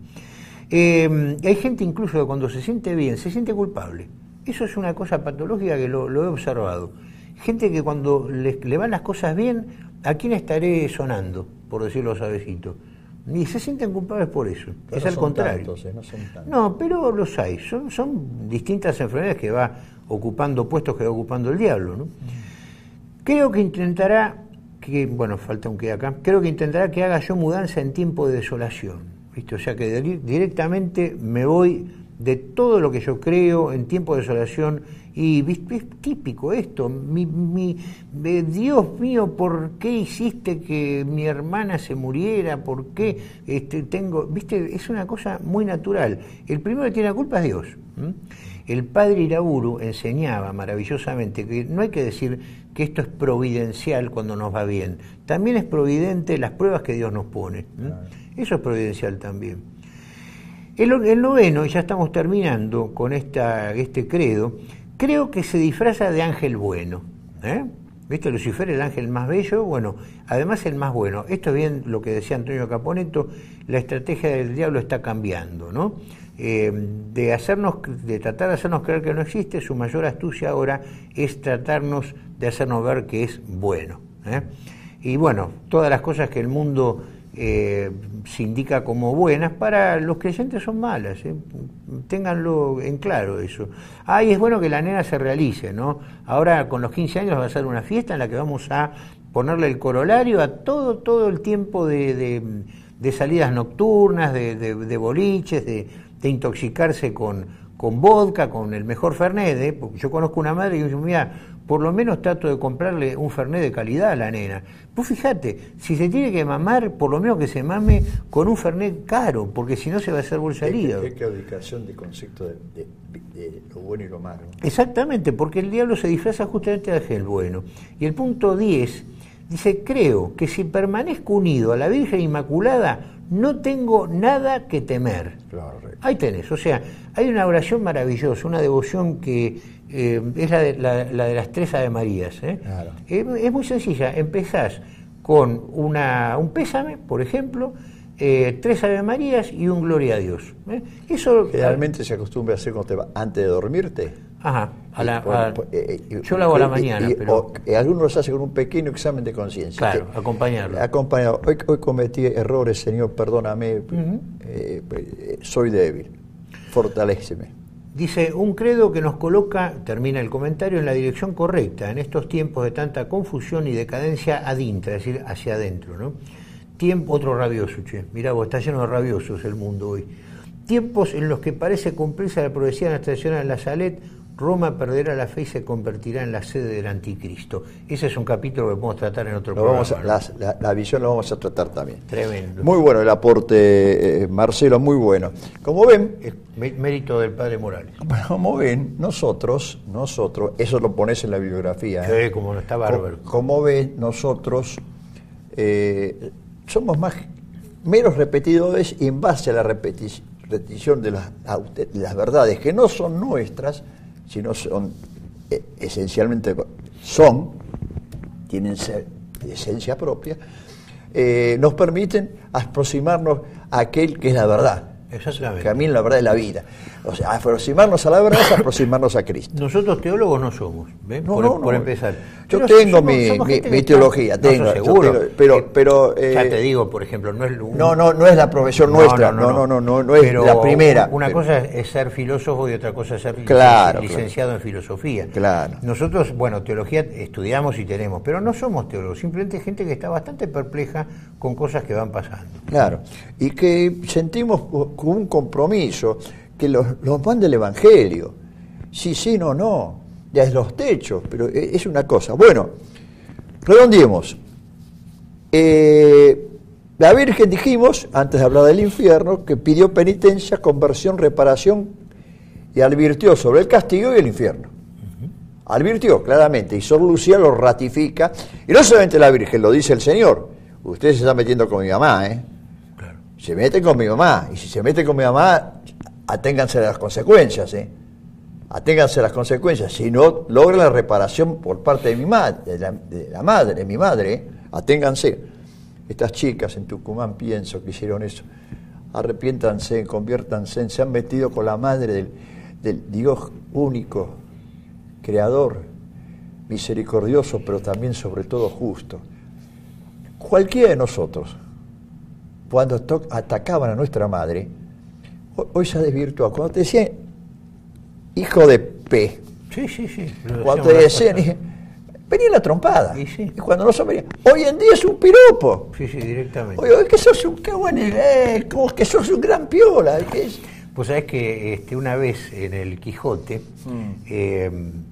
Eh, hay gente incluso que cuando se siente bien, se siente culpable. Eso es una cosa patológica que lo, lo he observado. Gente que cuando le, le van las cosas bien, ¿a quién estaré sonando? Por decirlo suavecito. Y se sienten culpables por eso. Pero es no al contrario. Tantos, eh, no, son tantos. No, pero los hay. Son, son distintas enfermedades que va ocupando puestos que va ocupando el diablo, ¿no? Mm. Creo que intentará, que bueno, falta un que acá, creo que intentará que haga yo mudanza en tiempo de desolación. ¿Viste? O sea que de, directamente me voy de todo lo que yo creo en tiempo de desolación. Y es típico esto, mi, mi, eh, Dios mío, ¿por qué hiciste que mi hermana se muriera? ¿Por qué este, tengo...? Viste, es una cosa muy natural. El primero que tiene la culpa es Dios. ¿Mm? El padre Iraburu enseñaba maravillosamente que no hay que decir que esto es providencial cuando nos va bien. También es providente las pruebas que Dios nos pone. ¿Mm? Claro. Eso es providencial también. El, el noveno, y ya estamos terminando con esta, este credo, creo que se disfraza de ángel bueno. ¿eh? ¿Viste? Lucifer, el ángel más bello, bueno, además el más bueno. Esto es bien lo que decía Antonio Caponeto, la estrategia del diablo está cambiando, ¿no? Eh, de hacernos, de tratar de hacernos creer que no existe, su mayor astucia ahora es tratarnos de hacernos ver que es bueno. ¿eh? Y bueno, todas las cosas que el mundo Eh, se indica como buenas, para los creyentes son malas, ¿eh? Ténganlo en claro eso. Ah, y es bueno que la nena se realice, ¿no? Ahora con los quince años va a ser una fiesta en la que vamos a ponerle el corolario a todo, todo el tiempo de, de, de salidas nocturnas, de, de, de boliches, de, de intoxicarse con, con vodka, con el mejor Fernet, ¿eh? Porque yo conozco una madre que dice, mira, por lo menos trato de comprarle un Fernet de calidad a la nena. Pues fíjate, si se tiene que mamar, por lo menos que se mame con un Fernet caro, porque si no se va a hacer bolsa de hígado. Es que ubicación de concepto de, de, de lo bueno y lo malo. Exactamente, porque el diablo se disfraza justamente de ángel bueno. Y el punto diez dice, creo que si permanezco unido a la Virgen Inmaculada, no tengo nada que temer. Claro. Ahí tenés, o sea, hay una oración maravillosa, una devoción que eh, es la de, la, la de las tres Ave Marías. ¿eh? Claro. Eh, es muy sencilla, empezás con una, un pésame, por ejemplo, eh, tres Ave Marías y un Gloria a Dios. ¿eh? Eso generalmente se acostumbra a hacer cuando te va, antes de dormirte. Ajá, a la, a, eh, eh, yo lo hago a la mañana. Y, pero... o, eh, algunos los hacen con un pequeño examen de conciencia. Claro, que, acompañarlo. Acompañado. Hoy, hoy cometí errores, Señor, perdóname, uh-huh. eh, eh, soy débil, fortaléceme. Dice, un credo que nos coloca, termina el comentario, en la dirección correcta, en estos tiempos de tanta confusión y decadencia ad intra, es decir, hacia adentro, ¿no? Tiempo, otro rabioso, che, mirá vos, está lleno de rabiosos el mundo hoy. Tiempos en los que parece cumplirse la profecía de Nuestra Señora en la Salet, Roma perderá la fe y se convertirá en la sede del anticristo. Ese es un capítulo que podemos tratar en otro lo programa. Vamos a, ¿no? la, la, la visión lo vamos a tratar también. Tremendo. Muy bueno el aporte, eh, Marcelo, muy bueno. Como ven... Es mérito del padre Morales. Como ven, nosotros, nosotros, eso lo pones en la bibliografía. Sí, ¿eh? Como no está bárbaro. Como, como ven, nosotros eh, somos más meros repetidores y en base a la repetición, repetición de las, de las verdades que no son nuestras, sino son eh, esencialmente son, tienen ser, esencia propia, eh, nos permiten aproximarnos a aquel que es la verdad. Exactamente. Camino la verdad de la vida. O sea, aproximarnos a la verdad es aproximarnos a Cristo. Nosotros teólogos no somos, ¿ven? No, por, no, por no. empezar. Yo Pero tengo somos- mi, somos mi, gente mi que teología, está- tengo, no, yo seguro. tengo, pero, Eh, pero ya eh, te digo, por ejemplo, no es un- no, no, no es la profesión nuestra, no, no, no, no, no es Pero la primera. Una pero- cosa es ser filósofo y otra cosa es ser Claro, licenciado en filosofía. Claro. Nosotros, bueno, teología estudiamos y tenemos, pero no somos teólogos, simplemente gente que está bastante perpleja con cosas que van pasando. Claro, y que sentimos con un compromiso que los, los manda el Evangelio. Sí, sí, no, no, ya es los techos, pero e- es una cosa. Bueno, redondeemos. Eh, la Virgen, dijimos, antes de hablar del infierno, que pidió penitencia, conversión, reparación y advirtió sobre el castigo y el infierno. Advirtió claramente, y Sor Lucía lo ratifica, y no solamente la Virgen, lo dice el Señor. Usted se está metiendo con mi mamá, ¿eh? Claro. Se mete con mi mamá, y si se mete con mi mamá, aténganse a las consecuencias, ¿eh? Aténganse a las consecuencias. Si no logra la reparación por parte de mi madre, de la, de la madre, de mi madre, ¿eh? Aténganse. Estas chicas en Tucumán, pienso que hicieron eso. Arrepiéntanse, conviértanse, se han metido con la madre del, del Dios único, creador, misericordioso, pero también sobre todo justo. Cualquiera de nosotros, cuando to- atacaban a nuestra madre, ho- hoy se ha desvirtuado. Cuando te decían hijo de P, Sí, sí, sí. lo cuando te decíamos la decían, cosa. venía la trompada. Y sí. Y cuando no se venía, hoy en día es un piropo. Sí, sí, directamente. Oye, oye, que sos un, qué buen, eh, como que sos un gran piola. Que es, Pues sabés que este, una vez en el Quijote, eh,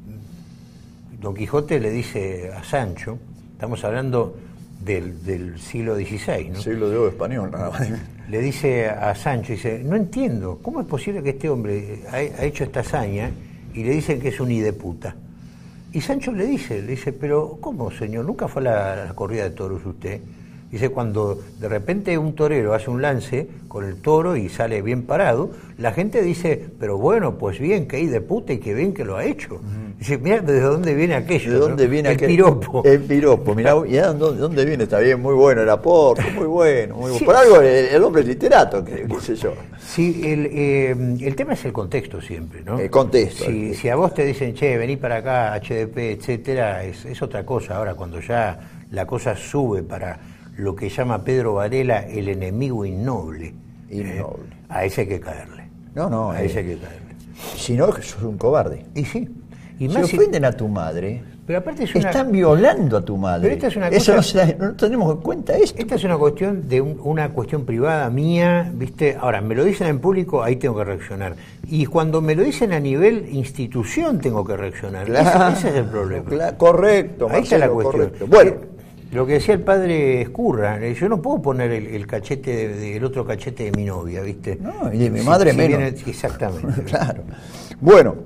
Don Quijote le dice a Sancho, estamos hablando del, del siglo dieciséis, ¿no? siglo de oro español, nada más. Le dice a Sancho, dice, no entiendo, ¿cómo es posible que este hombre ha, ha hecho esta hazaña y le dicen que es un hideputa? Y Sancho le dice, le dice, pero ¿cómo, señor? ¿Nunca fue a la, la corrida de toros usted? Dice, cuando de repente un torero hace un lance con el toro y sale bien parado, la gente dice, pero bueno, pues bien, que hay de puta y que bien que lo ha hecho. Dice, mira, ¿de dónde viene aquello? ¿De dónde ¿no? viene el aquel? piropo? El piropo, mirá, mirá ¿de dónde, dónde viene? Está bien, muy bueno el aporte, muy bueno. Muy bueno. Sí. Por algo el, el hombre es literato, qué, qué sé yo. Sí, el, eh, el tema es el contexto siempre, ¿no? El contexto. Si, si a vos te dicen, che, vení para acá, H D P, etcétera, es, es otra cosa. Ahora, cuando ya la cosa sube para lo que llama Pedro Varela el enemigo innoble, Innoble. eh, a ese hay que caerle. No, no, A eh, ese hay que caerle. si no, sos un cobarde. Y sí. Y Si más si- ofenden a tu madre, pero aparte es una, están violando a tu madre. Pero esta es una Eso cosa- no, se da- no tenemos en cuenta esto. esta es una cuestión de un- una cuestión privada mía, ¿viste? Ahora, me lo dicen en público, ahí tengo que reaccionar. Y cuando me lo dicen a nivel institución, tengo que reaccionar. Claro, ese, ese es el problema. claro, correcto, Ahí está la Marcelo, cuestión. correcto. Bueno, Eh, Lo que decía el padre Escurra, eh, yo no puedo poner el, el cachete de- de- el otro cachete de mi novia, ¿viste? no, y de mi madre menos. viene- exactamente. Claro. Bueno,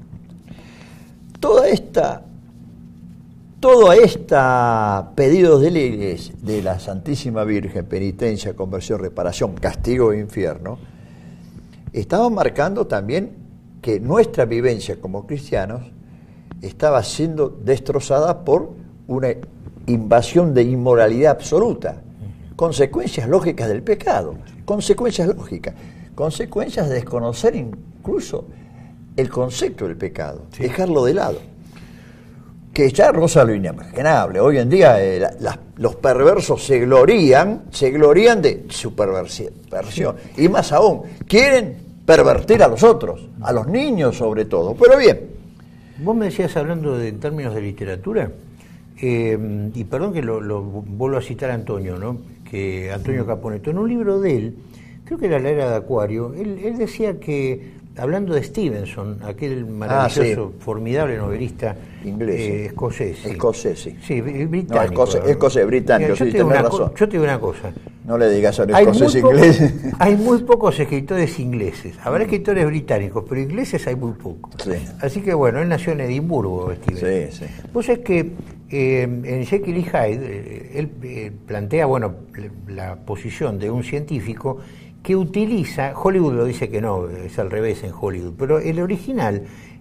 toda esta, toda esta pedidos de la Iglesia, de la Santísima Virgen, penitencia, conversión, reparación, castigo e infierno, estaban marcando también que nuestra vivencia como cristianos estaba siendo destrozada por una invasión de inmoralidad absoluta, consecuencias lógicas del pecado, consecuencias lógicas, consecuencias de desconocer incluso el concepto del pecado, Sí. dejarlo de lado. Que ya roza lo inimaginable. Hoy en día eh, la- la- los perversos se glorían, se glorían de su perversi- perversión. Y más aún, quieren pervertir a los otros, a los niños sobre todo. Pero bien, Vos me decías, hablando de, en términos de literatura, eh, y perdón que lo, lo vuelvo a citar a Antonio, ¿no? Que Antonio Caponeto, en un libro de él, creo que era La Era de Acuario, él, él decía que, hablando de Stevenson, aquel maravilloso, formidable novelista Inglés, eh, sí. escocés. sí. Escocés, sí. Sí, br- No, británico. escocés, escocés, británico, Mira, yo sí, te digo tenés una razón. co- Yo te digo una cosa. no le digas a un Hay escocés muy, poco- inglés. hay muy pocos escritores ingleses. Habrá escritores británicos, pero ingleses hay muy pocos. Sí. Así que bueno, él nació en Edimburgo, Steven. Sí, sí. Vos es que eh, en Jekyll y Hyde, eh, él eh, plantea, bueno, la posición de un científico que utiliza, Hollywood lo dice que no, es al revés en Hollywood, pero el original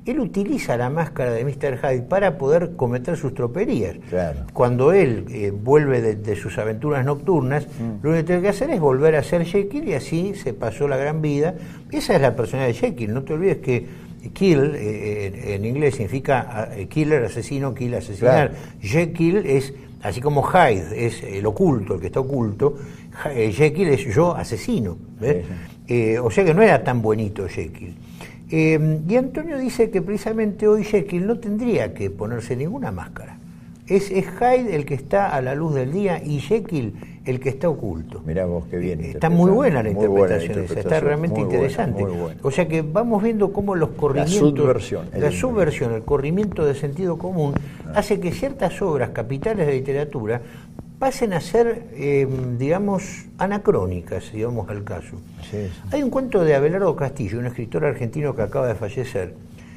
él utiliza la máscara de míster Hyde para poder cometer sus tropelías. Claro. Cuando él eh, vuelve de, de sus aventuras nocturnas, mm. lo único que tiene que hacer es volver a ser Jekyll, y así se pasó la gran vida. Esa es la personalidad de Jekyll. No te olvides que kill eh, en, en inglés significa eh, killer, asesino, kill, asesinar. Claro. Jekyll es, así como Hyde es el oculto, el que está oculto, eh, Jekyll es yo asesino. ¿Ves? Sí, sí. Eh, o sea que no era tan bonito Jekyll. Eh, y Antonio dice que precisamente hoy Jekyll no tendría que ponerse ninguna máscara. Es, es Hyde el que está a la luz del día y Jekyll el que está oculto. Mirá vos qué bien. Está muy buena la muy interpretación, buena esa, interpretación está realmente muy interesante. Buena, muy buena. O sea que vamos viendo cómo los corrimientos... La subversión. La el subversión, el corrimiento de sentido común, ah. hace que ciertas obras capitales de literatura pasen a ser, eh, digamos, anacrónicas, digamos al caso. Sí, sí. Hay un cuento de Abelardo Castillo, un escritor argentino que acaba de fallecer.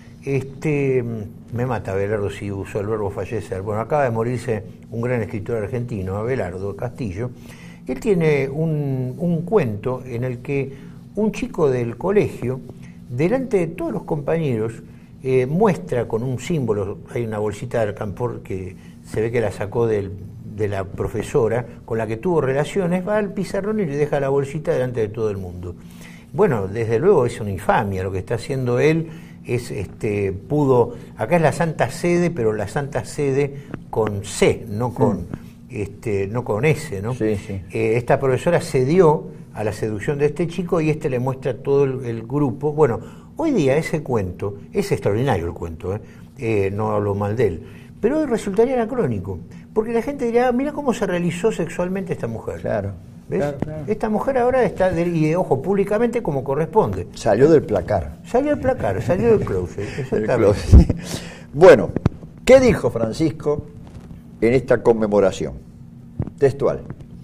Este, me mata Abelardo si usó el verbo fallecer. Bueno, acaba de morirse un gran escritor argentino, Abelardo Castillo. Él tiene un, un cuento en el que un chico del colegio, delante de todos los compañeros, eh, muestra con un símbolo, hay una bolsita de alcanfor que se ve que la sacó del de la profesora con la que tuvo relaciones, va al pizarrón y le deja la bolsita delante de todo el mundo. Bueno, desde luego es una infamia lo que está haciendo él, es este pudo, acá es la Santa Sede, pero la Santa Sede con C, no con mm. este, no con S, ¿no? Sí, sí. Eh, esta profesora cedió a la seducción de este chico y este le muestra todo el, el grupo. Bueno, hoy día ese cuento, es extraordinario el cuento, ¿eh? Eh, no hablo mal de él, pero hoy resultaría anacrónico. Porque la gente dirá, mira cómo se realizó sexualmente esta mujer. Claro. ¿Ves? Claro, claro. Esta mujer ahora está, de, y de ojo, públicamente como corresponde. Salió del placar. Salió del placar, salió del closet. Exactamente. Closet. Bueno, ¿qué dijo Francisco en esta conmemoración? Textual.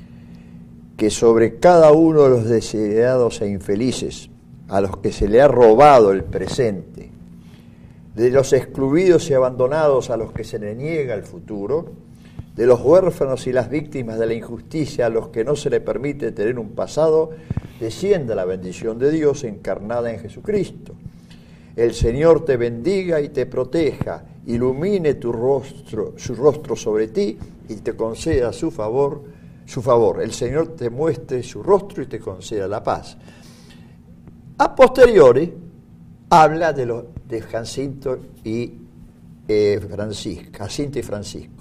Que sobre cada uno de los desheredados e infelices, a los que se le ha robado el presente, de los excluidos y abandonados a los que se le niega el futuro, de los huérfanos y las víctimas de la injusticia a los que no se le permite tener un pasado, descienda la bendición de Dios encarnada en Jesucristo. El Señor te bendiga y te proteja, ilumine tu rostro, su rostro sobre ti y te conceda su favor, su favor. El Señor te muestre su rostro y te conceda la paz. A posteriori, habla de los de Jacinto y eh, Francisco, Jacinto y Francisco.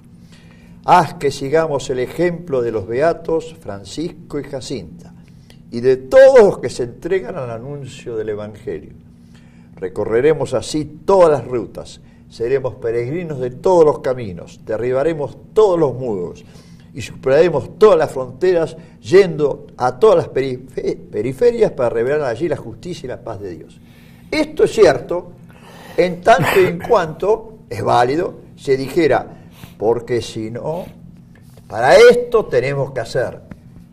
Haz que sigamos el ejemplo de los beatos Francisco y Jacinta y de todos los que se entregan al anuncio del Evangelio. Recorreremos así todas las rutas, seremos peregrinos de todos los caminos, derribaremos todos los muros y superaremos todas las fronteras yendo a todas las perife- periferias para revelar allí la justicia y la paz de Dios. Esto es cierto en tanto y en cuanto es válido se dijera, porque si no, para esto tenemos que hacer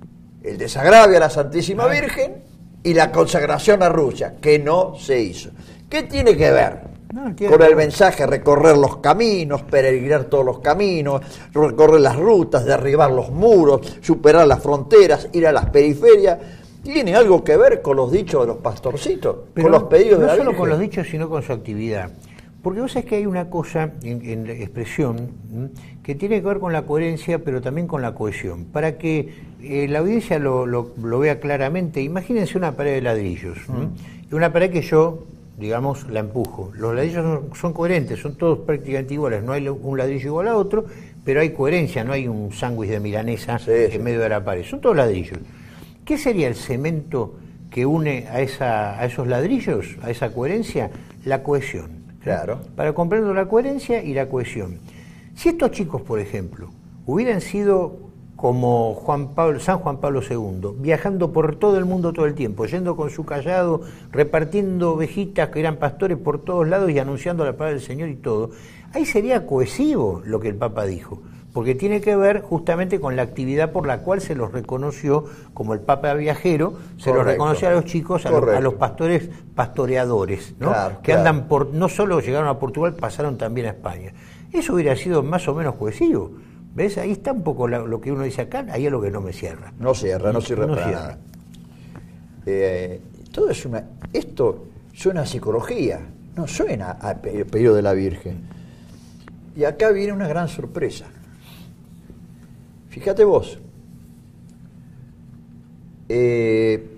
el desagravio a la Santísima Virgen y la consagración a Rusia, que no se hizo. ¿Qué tiene que ver no, con el mensaje recorrer los caminos, peregrinar todos los caminos, recorrer las rutas, derribar los muros, superar las fronteras, ir a las periferias? Tiene algo que ver con los dichos de los pastorcitos, pero con los pedidos no de la Virgen. No solo con los dichos, sino con su actividad. Porque vos sabés que hay una cosa en, en la expresión ¿m? que tiene que ver con la coherencia, pero también con la cohesión. Para que eh, la audiencia lo, lo, lo vea claramente, imagínense una pared de ladrillos. Mm. Una pared que yo, digamos, la empujo. Los ladrillos son, son coherentes, son todos prácticamente iguales. No hay un ladrillo igual a otro, pero hay coherencia, no hay un sándwich de milanesa sí, en sí. medio de la pared. Son todos ladrillos. ¿Qué sería el cemento que une a, esa, a esos ladrillos, a esa coherencia? La cohesión. Claro. Para comprender la coherencia y la cohesión. Si estos chicos, por ejemplo, hubieran sido como Juan Pablo, San Juan Pablo segundo, viajando por todo el mundo todo el tiempo, yendo con su cayado, repartiendo ovejitas que eran pastores por todos lados y anunciando la palabra del Señor y todo, ahí sería cohesivo lo que el Papa dijo, porque tiene que ver justamente con la actividad por la cual se los reconoció como el Papa viajero, se Correcto. los reconoció a los chicos, a los, a los pastores pastoreadores, ¿no? Claro, que claro. andan por, no solo llegaron a Portugal, pasaron también a España. Eso hubiera sido más o menos cohesivo. ¿Ves? Ahí está un poco la, lo que uno dice acá, ahí es lo que no me cierra. No cierra, no cierra no para cierra. nada. Eh, todo es una, esto suena a psicología. no suena al periodo de la Virgen. Y acá viene una gran sorpresa. Fíjate vos. Eh,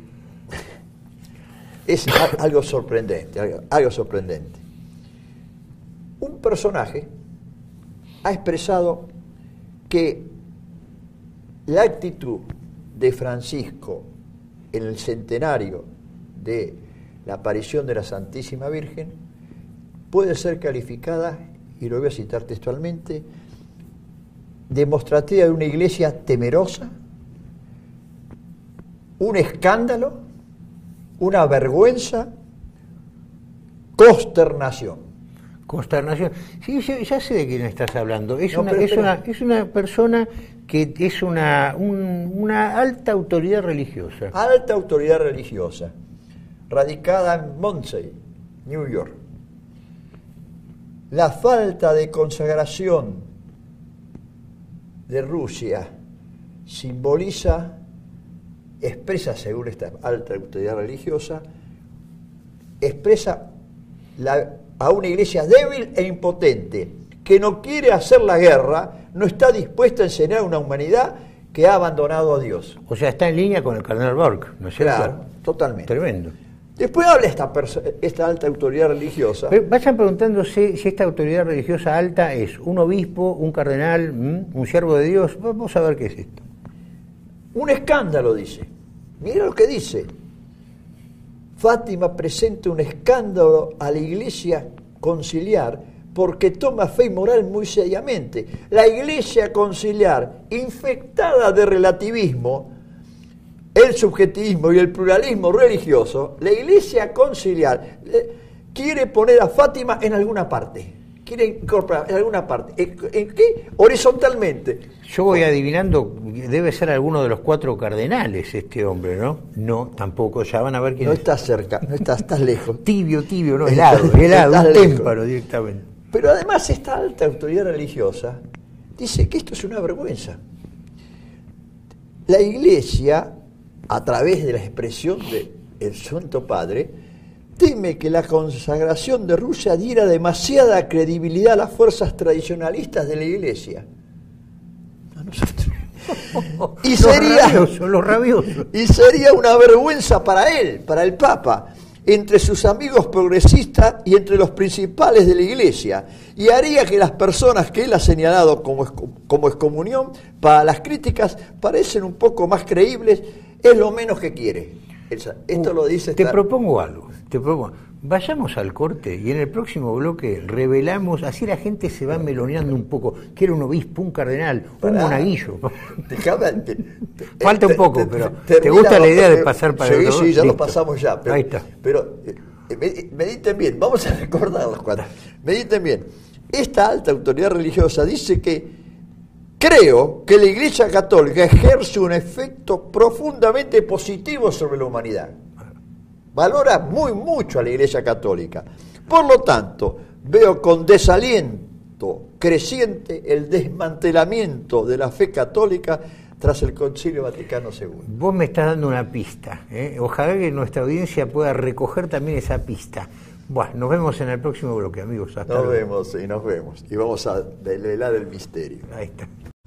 es algo sorprendente, algo, algo sorprendente. Un personaje ha expresado que la actitud de Francisco en el centenario de la aparición de la Santísima Virgen puede ser calificada, y lo voy a citar textualmente, demostrativa de una iglesia temerosa, un escándalo, una vergüenza, consternación. Consternación. Sí, ya, ya sé de quién estás hablando. Es, No, una, pero es, espera. una, es una persona que es una, un- una alta autoridad religiosa. Alta autoridad religiosa, radicada en Mondsey, New York. La falta de consagración de Rusia simboliza, expresa, según esta alta autoridad religiosa, expresa la, a una iglesia débil e impotente, que no quiere hacer la guerra, no está dispuesta a enseñar a una humanidad que ha abandonado a Dios. O sea, está en línea con el cardenal Bork, ¿no es cierto? Claro, totalmente. Tremendo. Después habla esta, perso- esta alta autoridad religiosa. Pero vayan preguntándose si esta autoridad religiosa alta es un obispo, un cardenal, ¿m? un siervo de Dios. Vamos a ver qué es esto. Un escándalo, dice. Mira lo que dice. Fátima presenta un escándalo a la iglesia conciliar porque toma fe y moral muy seriamente. La iglesia conciliar, infectada de relativismo, el subjetivismo y el pluralismo religioso, la iglesia conciliar eh, quiere poner a Fátima en alguna parte. Quiere incorporar en alguna parte. ¿En, en qué? Horizontalmente. Yo voy adivinando, debe ser alguno de los cuatro cardenales este hombre, ¿no? No, tampoco, ya van a ver quién No es. estás cerca, no estás, estás lejos. Tibio, tibio, no, helado, Estás- helado, estás un lejos. témpano directamente. Pero además esta alta autoridad religiosa dice que esto es una vergüenza. La Iglesia, a través de la expresión del Santo Padre, teme que la consagración de Rusia diera demasiada credibilidad a las fuerzas tradicionalistas de la Iglesia. A nosotros. Y Los sería, rabiosos, los rabiosos. y sería una vergüenza para él, para el Papa, entre sus amigos progresistas y entre los principales de la Iglesia, y haría que las personas que él ha señalado como, exco- como excomunión, para las críticas, parecen un poco más creíbles, es lo menos que quiere. Esa- Esto lo dice... Te esta- propongo algo, te propongo. Vayamos al corte y en el próximo bloque revelamos, así la gente se va meloneando un poco, que era un obispo, un cardenal, un Pará. monaguillo. Déjame- te- te- Falta un te- poco, te- pero te- ¿te gusta termina- la idea de eh, pasar para sí, el otro? Sí, ya lo Listo. pasamos ya. Pero, Ahí está. Pero eh, med- mediten bien, vamos a recordar los cuatro. Mediten bien. Esta alta autoridad religiosa dice que creo que la Iglesia Católica ejerce un efecto profundamente positivo sobre la humanidad. Valora muy mucho a la Iglesia Católica. Por lo tanto, veo con desaliento creciente el desmantelamiento de la fe católica tras el Concilio Vaticano segundo. Vos me estás dando una pista. ¿eh? Ojalá que nuestra audiencia pueda recoger también esa pista. Bueno, nos vemos en el próximo bloque, amigos. Hasta Nos luego. vemos y nos vemos. Y vamos a develar el misterio. Ahí está.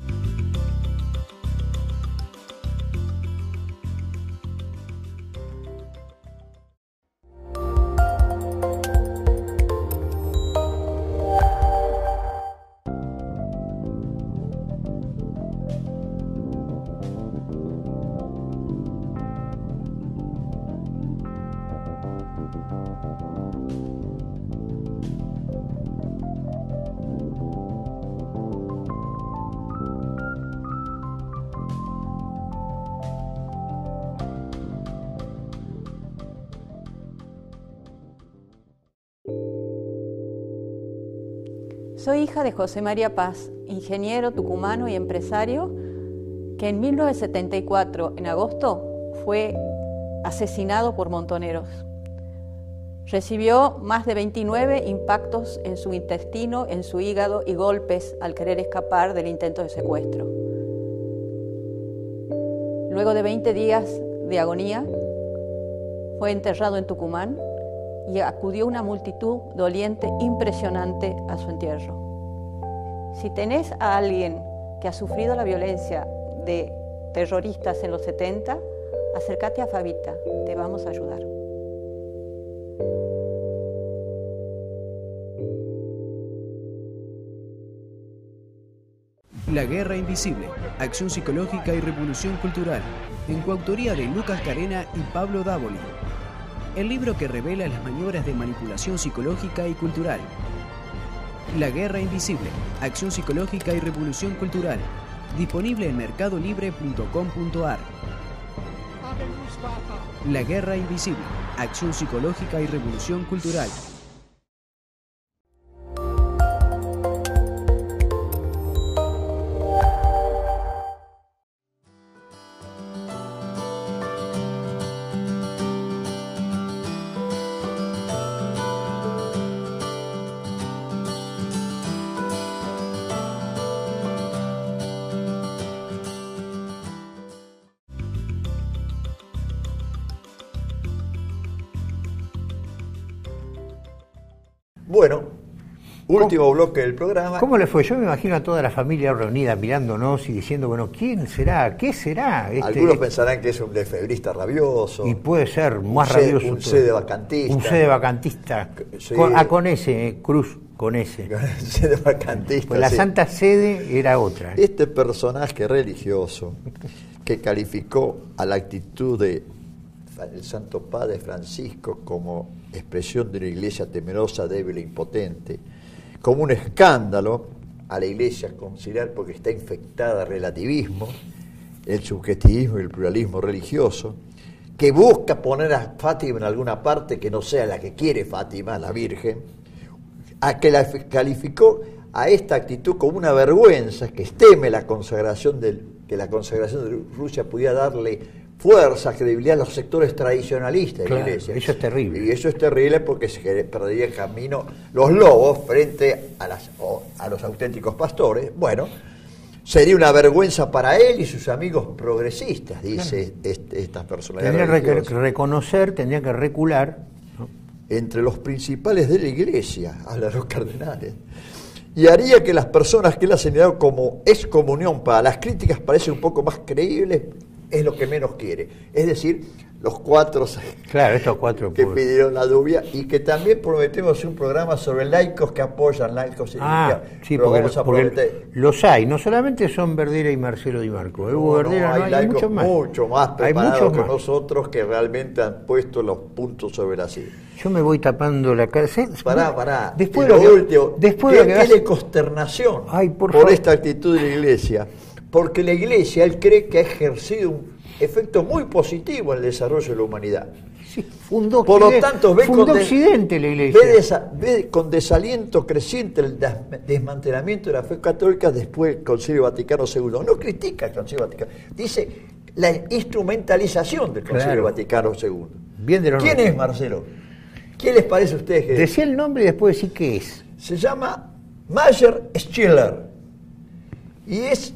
Soy hija de José María Paz, ingeniero tucumano y empresario, que en mil novecientos setenta y cuatro, en agosto, fue asesinado por montoneros. Recibió más de veintinueve impactos en su intestino, en su hígado y golpes al querer escapar del intento de secuestro. Luego de veinte días de agonía, fue enterrado en Tucumán y acudió una multitud doliente impresionante a su entierro. Si tenés a alguien que ha sufrido la violencia de terroristas en los setenta, acércate a Fabita, te vamos a ayudar. La Guerra Invisible, Acción Psicológica y Revolución Cultural, en coautoría de Lucas Carena y Pablo Dávoli. El libro que revela las maniobras de manipulación psicológica y cultural. La Guerra Invisible, Acción Psicológica y Revolución Cultural, disponible en mercado libre punto com punto a r. La Guerra Invisible, Acción Psicológica y Revolución Cultural. Bueno, último ¿Cómo, bloque del programa. ¿Cómo le fue? Yo me imagino a toda la familia reunida mirándonos y diciendo, bueno, ¿quién será? ¿Qué será? Este, Algunos pensarán que es un lefebrista rabioso. Y puede ser más un rabioso. Un C de vacantista. Un C de vacantista. Sí. Con, ah, con ese, eh, Cruz, con ese. C de vacantista. Pues la sí. Santa Sede era otra. Este personaje religioso que calificó a la actitud de el Santo Padre Francisco como expresión de una iglesia temerosa, débil e impotente, como un escándalo a la iglesia considerar porque está infectada de relativismo, el subjetivismo y el pluralismo religioso, que busca poner a Fátima en alguna parte que no sea la que quiere Fátima, la Virgen, a que la calificó a esta actitud como una vergüenza, que teme la consagración del, que la consagración de Rusia pudiera darle fuerza, credibilidad a los sectores tradicionalistas claro, de la iglesia. Eso es terrible. Y eso es terrible porque se perdería el camino los lobos frente a, las, a los auténticos pastores. Bueno, sería una vergüenza para él y sus amigos progresistas, dice claro. este, estas personalidades. Tendría que reconocer, tendría que recular. ¿No? Entre los principales de la iglesia, habla los cardenales. Y haría que las personas que él ha señalado como excomunión para las críticas parecen un poco más creíbles, es lo que menos quiere. Es decir, los cuatro, claro, estos cuatro que por... pidieron la lluvia y que también prometemos un programa sobre laicos que apoyan laicos. Ah, que, sí, porque, vamos a porque los hay. No solamente son Verdera y Marcelo Di Marco. No, Hugo Verdera, no, hay, no, hay laicos mucho más, mucho más preparados hay muchos que más. nosotros que realmente han puesto los puntos sobre la silla. Yo me voy tapando la cara. Pará, pará. Después lo lo que, último, después que lo que tiene vas... consternación Ay, por por favor. esta actitud de la iglesia. Porque la iglesia, él cree que ha ejercido un efecto muy positivo en el desarrollo de la humanidad. Sí, fundó Por lo tanto, ve fundó con, Occidente la iglesia. Ve, desa, ve con desaliento creciente el des, desmantelamiento de la fe católica después del Concilio Vaticano segundo. No critica el Concilio Vaticano, dice la instrumentalización del Concilio claro. Vaticano segundo. Bien de lo ¿Quién norte. es Marcelo? ¿Quién les parece a ustedes que Decía el nombre y después decir qué es. Se llama Mayer Schiller y es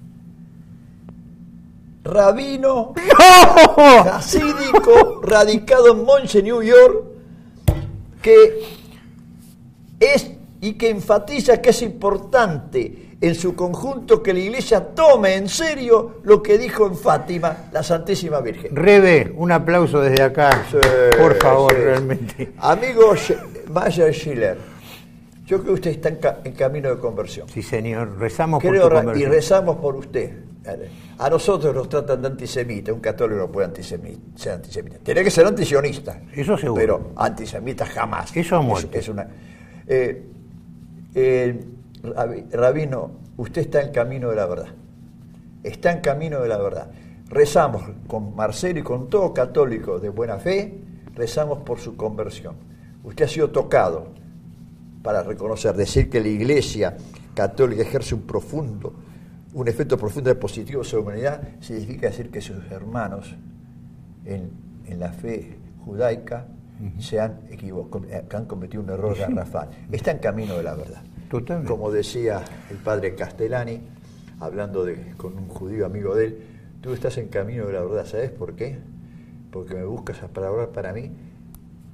rabino hasídico radicado en Monche, New York, que es y que enfatiza que es importante en su conjunto que la Iglesia tome en serio lo que dijo en Fátima la Santísima Virgen. Rebe, un aplauso desde acá, sí, por favor, sí. realmente. Amigo Mayer Schiller, yo creo que usted está en, ca en camino de conversión. Sí, señor, rezamos creo, por tu conversión. Y rezamos por usted. A nosotros nos tratan de antisemitas, un católico no puede antisemita, ser antisemita. Tiene que ser antisionista. Eso seguro. Pero antisemita jamás. Eso ha muerto. Es, es una, eh, eh, Rabino, usted está en camino de la verdad. Está en camino de la verdad. Rezamos con Marcelo y con todo católico de buena fe, rezamos por su conversión. Usted ha sido tocado para reconocer, decir que la Iglesia católica ejerce un profundo un efecto profundo y positivo sobre la humanidad, significa decir que sus hermanos en, en la fe judaica uh-huh. se han equivocado, que han cometido un error garrafal. Está en camino de la verdad. Totalmente. Como decía el padre Castellani, hablando de, con un judío amigo de él, tú estás en camino de la verdad, ¿sabes por qué? Porque me buscas para hablar para mí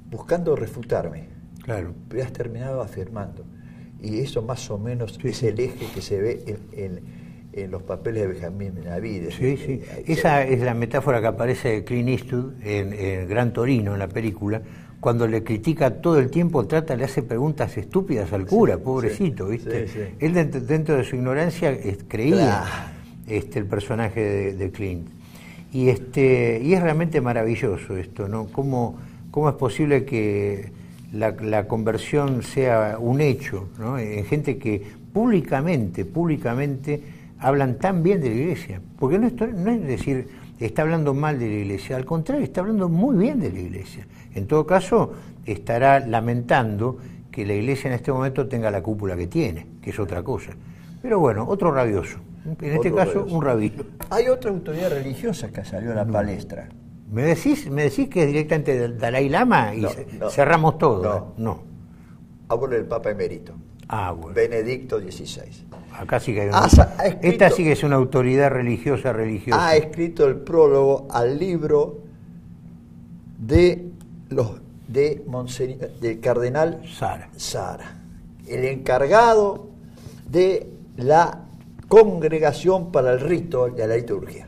buscando refutarme. Claro. Pero has terminado afirmando. Y eso más o menos sí, es el eje que se ve en, en, en los papeles de Benjamín Benavides. Sí, sí. Esa es la metáfora que aparece de Clint Eastwood en, en Gran Torino, en la película, cuando le critica todo el tiempo, trata, le hace preguntas estúpidas al cura, sí, pobrecito, sí, ¿viste? Sí, sí. Él dentro, dentro de su ignorancia es, creía claro. este, el personaje de, de Clint. Y, este, y es realmente maravilloso esto, ¿no? ¿Cómo, cómo es posible que La, la conversión sea un hecho, ¿no? En gente que públicamente, públicamente hablan tan bien de la Iglesia, porque no es, no es decir, está hablando mal de la Iglesia, al contrario, está hablando muy bien de la Iglesia. En todo caso, estará lamentando que la Iglesia en este momento tenga la cúpula que tiene, que es otra cosa. Pero bueno, otro rabioso, en este caso rabioso. Un rabino. Hay otra autoridad religiosa que salió a la no. palestra. ¿Me decís, me decís que es directamente del Dalai Lama y no, no, cerramos todo? No. no. Hablo del Papa Emérito. Ah, bueno. Benedicto dieciséis. Acá sí que hay una... ha, ha escrito, Esta sí que es una autoridad religiosa, religiosa. Ha escrito el prólogo al libro de los de Monseñor, del cardenal Sara. Sara, el encargado de la Congregación para el Rito y la Liturgia.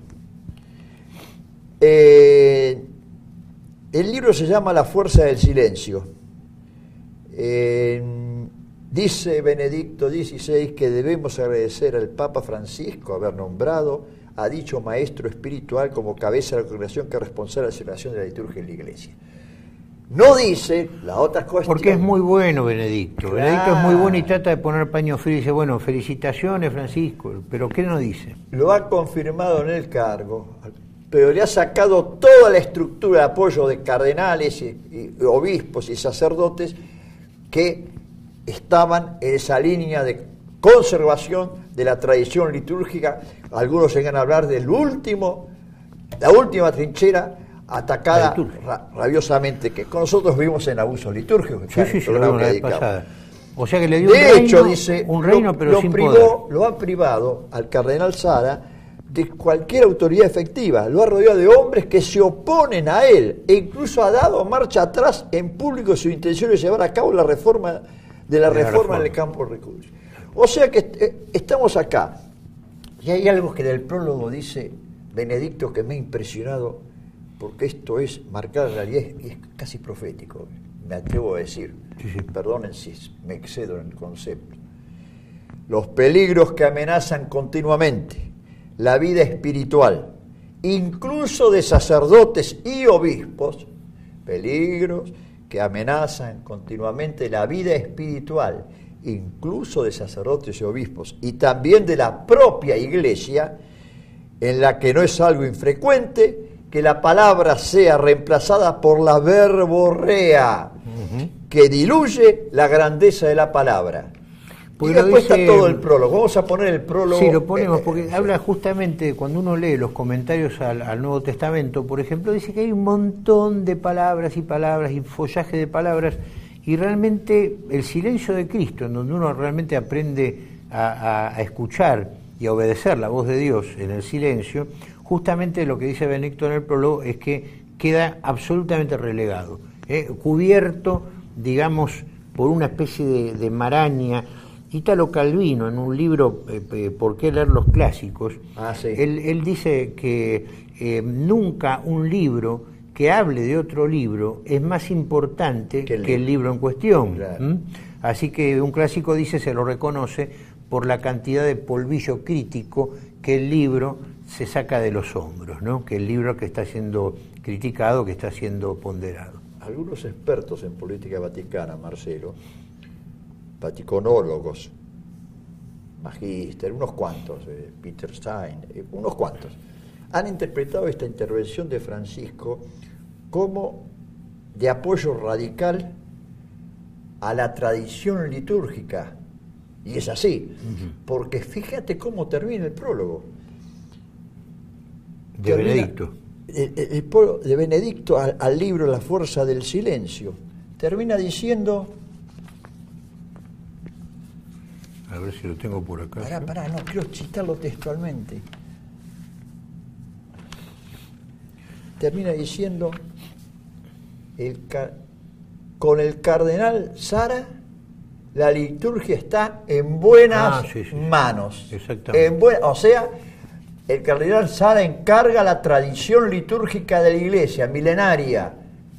Eh, el libro se llama La fuerza del silencio. Eh, dice Benedicto dieciséis que debemos agradecer al Papa Francisco haber nombrado a dicho maestro espiritual como cabeza de la congregación que es responsable de la celebración de la liturgia en la Iglesia. No dice la otra cuestión. Porque es muy bueno Benedicto. Claro. Benedicto es muy bueno y trata de poner paño frío y dice, bueno, felicitaciones Francisco, pero ¿qué no dice? Lo ha confirmado en el cargo, pero le ha sacado toda la estructura de apoyo de cardenales y, y obispos y sacerdotes que estaban en esa línea de conservación de la tradición litúrgica. Algunos llegan a hablar del último, la última trinchera atacada ra rabiosamente, que con nosotros vimos en abusos litúrgicos. Sí, sí, sí, lo vez pasada. O sea que le dio de un hecho, reino, dice, un reino lo, pero lo sin privó, poder. Lo ha privado al cardenal Sara de cualquier autoridad efectiva, lo ha rodeado de hombres que se oponen a él e incluso ha dado marcha atrás en público su intención de llevar a cabo la reforma de la, de reforma, la reforma en el campo de recursos. O sea que eh, estamos acá y hay algo que en el prólogo dice Benedicto que me ha impresionado porque esto es marcar la realidad y es casi profético, me atrevo a decir, sí, sí. Perdonen si me excedo en el concepto. Los peligros que amenazan continuamente la vida espiritual, incluso de sacerdotes y obispos, peligros que amenazan continuamente la vida espiritual, incluso de sacerdotes y obispos, y también de la propia Iglesia, en la que no es algo infrecuente que la palabra sea reemplazada por la verborrea, uh-huh. que diluye la grandeza de la palabra. Porque y después dice, está todo el prólogo. Vamos a poner el prólogo. Sí, lo ponemos, eh, porque eh, habla justamente, cuando uno lee los comentarios al, al Nuevo Testamento, por ejemplo, dice que hay un montón de palabras y palabras y follaje de palabras, y realmente el silencio de Cristo, en donde uno realmente aprende a, a, a escuchar y a obedecer la voz de Dios en el silencio, justamente lo que dice Benedicto en el prólogo es que queda absolutamente relegado, ¿eh? cubierto, digamos, por una especie de, de maraña. Italo Calvino, en un libro, eh, eh, ¿Por qué leer los clásicos? Ah, sí. él, él dice que eh, nunca un libro que hable de otro libro es más importante que el, que el libro en cuestión. Claro. ¿Mm? Así que un clásico, dice, se lo reconoce por la cantidad de polvillo crítico que el libro se saca de los hombros, ¿no? Que el libro que está siendo criticado, que está siendo ponderado. Algunos expertos en política vaticana, Marcelo, vaticonólogos, magíster, unos cuantos, eh, Peter Stein, eh, unos cuantos, han interpretado esta intervención de Francisco como de apoyo radical a la tradición litúrgica. Y es así, uh-huh. porque fíjate cómo termina el prólogo. De termina Benedicto. El, el, el prólogo de Benedicto al, al libro La fuerza del silencio. Termina diciendo... A ver si lo tengo por acá. Pará, pará, no quiero citarlo textualmente. Termina diciendo, el, ca con el cardenal Sara, la liturgia está en buenas ah, sí, sí, manos. Exactamente. En buen, o sea, el cardenal Sara encarga la tradición litúrgica de la Iglesia, milenaria,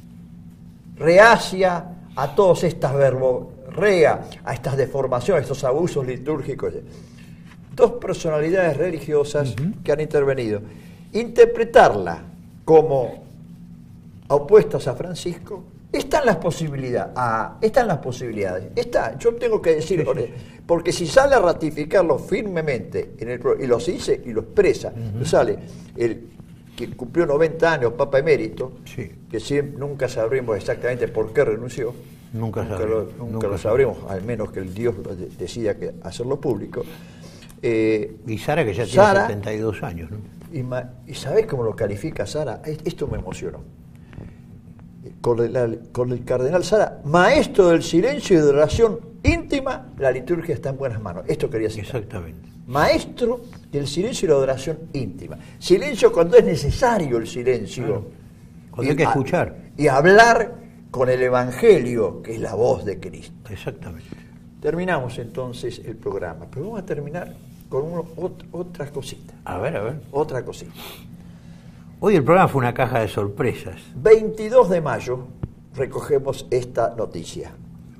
reacia a todas estas verborrea, a estas deformaciones, a estos abusos litúrgicos. Dos personalidades religiosas uh-huh. que han intervenido. Interpretarla como opuestas a Francisco, están las posibilidades. Ah, están las posibilidades. Está, yo tengo que decir, sí, sí. porque si sale a ratificarlo firmemente, en el, y lo dice y lo expresa, uh-huh. sale el que cumplió noventa años, Papa Emérito, sí. que siempre, nunca sabremos exactamente por qué renunció. Nunca, nunca, sabremos, lo, nunca nunca lo sabremos, al menos que el Dios decida que hacerlo público. Eh, y Sara, que ya tiene Sara, setenta y dos años, ¿no? Y, ¿Y sabés cómo lo califica Sara? Esto me emocionó. Con el, con el cardenal Sara, maestro del silencio y de oración íntima, la liturgia está en buenas manos. Esto quería decir. Exactamente. Maestro del silencio y la adoración íntima. Silencio cuando es necesario el silencio. Claro. Cuando y, hay que escuchar. Y hablar con el Evangelio, que es la voz de Cristo. Exactamente. Terminamos entonces el programa, pero vamos a terminar con uno, ot, otra cosita. A ver, a ver. Otra cosita. Hoy el programa fue una caja de sorpresas. veintidós de mayo recogemos esta noticia.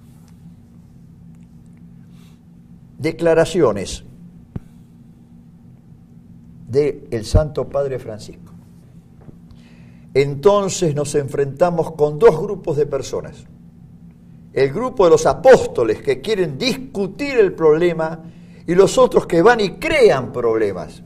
Declaraciones del Santo Padre Francisco. Entonces nos enfrentamos con dos grupos de personas. El grupo de los apóstoles que quieren discutir el problema y los otros que van y crean problemas.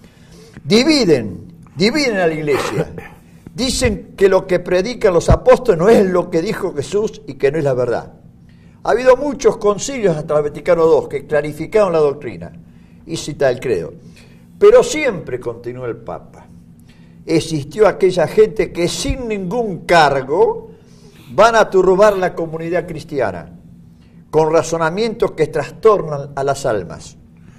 Dividen, dividen a la Iglesia. Dicen que lo que predican los apóstoles no es lo que dijo Jesús y que no es la verdad. Ha habido muchos concilios hasta el Vaticano segundo que clarificaron la doctrina y cita el credo. Pero siempre, continúa el Papa, existió aquella gente que sin ningún cargo van a turbar la comunidad cristiana con razonamientos que trastornan a las almas.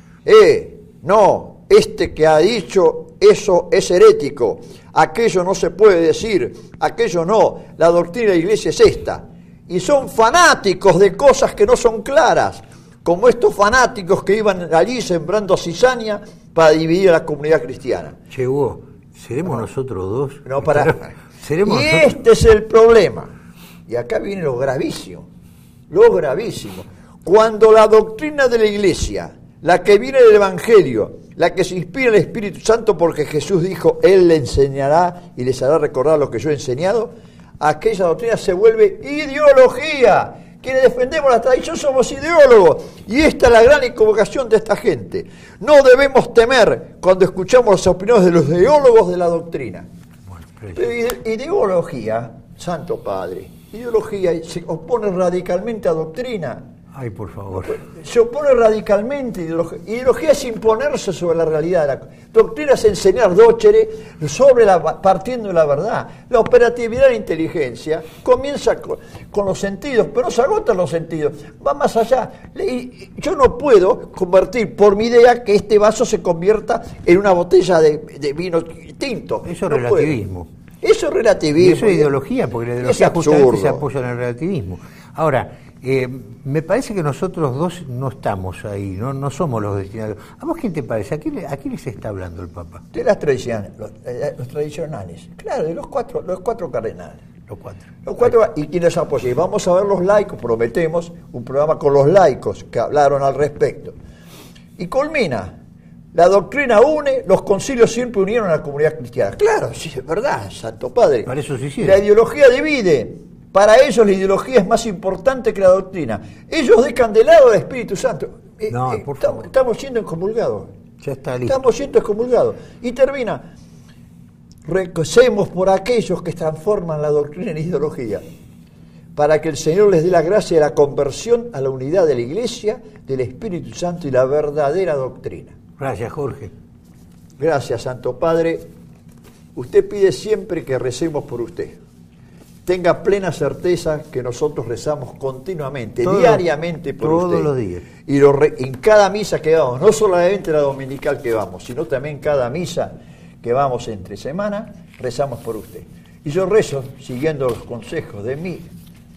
Eh, no, este que ha dicho eso es herético, aquello no se puede decir, aquello no, la doctrina de la Iglesia es esta. Y son fanáticos de cosas que no son claras, como estos fanáticos que iban allí sembrando cizaña para dividir a la comunidad cristiana. Che, Hugo, ¿seremos no, nosotros dos? No, para. ¿Seremos y nosotros? Este es el problema. Y acá viene lo gravísimo, lo gravísimo. Cuando la doctrina de la Iglesia, la que viene del Evangelio, la que se inspira en el Espíritu Santo porque Jesús dijo, Él le enseñará y les hará recordar lo que yo he enseñado, aquella doctrina se vuelve ideología. Quienes defendemos la tradición somos ideólogos. Y esta es la gran equivocación de esta gente. No debemos temer cuando escuchamos las opiniones de los ideólogos de la doctrina. Bueno, pero ide- ideología, Santo Padre, ideología se opone radicalmente a doctrina. Ay, por favor. Se opone radicalmente a ideología. Ideología es imponerse sobre la realidad. La doctrina es enseñar docere sobre la, partiendo de la verdad. La operatividad de la inteligencia comienza con, con los sentidos, pero no se agotan los sentidos. Va más allá. Y yo no puedo convertir por mi idea que este vaso se convierta en una botella de, de vino tinto. Eso es no relativismo. Puedo. Eso es relativismo. Y eso es ideología, porque la ideología justamente se apoya en el relativismo. Ahora, eh, me parece que nosotros dos no estamos ahí, no, no somos los destinados. ¿A vos quién te parece? ¿A quién, a quién les está hablando el Papa? De las tradicionales, los, eh, los tradicionales. Claro, de los cuatro, los cuatro cardenales. Los cuatro. Los cuatro y quienes apoyan. Vamos a ver los laicos, prometemos un programa con los laicos que hablaron al respecto. Y culmina. La doctrina une, los concilios siempre unieron a la comunidad cristiana. Claro, sí, es verdad, Santo Padre. Para eso se hicieron. La ideología divide. Para ellos la ideología es más importante que la doctrina. Ellos dejan de lado al Espíritu Santo. No, eh, por estamos, favor. estamos siendo excomulgados. Ya está listo. Estamos siendo excomulgados. Y termina. Recocemos por aquellos que transforman la doctrina en ideología, para que el Señor les dé la gracia de la conversión a la unidad de la Iglesia, del Espíritu Santo y la verdadera doctrina. Gracias, Jorge. Gracias, Santo Padre. Usted pide siempre que recemos por usted. Tenga plena certeza que nosotros rezamos continuamente, Todo, diariamente por todos usted. Todos los días. Y lo re, en cada misa que vamos, no solamente la dominical que vamos, sino también cada misa que vamos entre semana, rezamos por usted. Y yo rezo, siguiendo los consejos de mi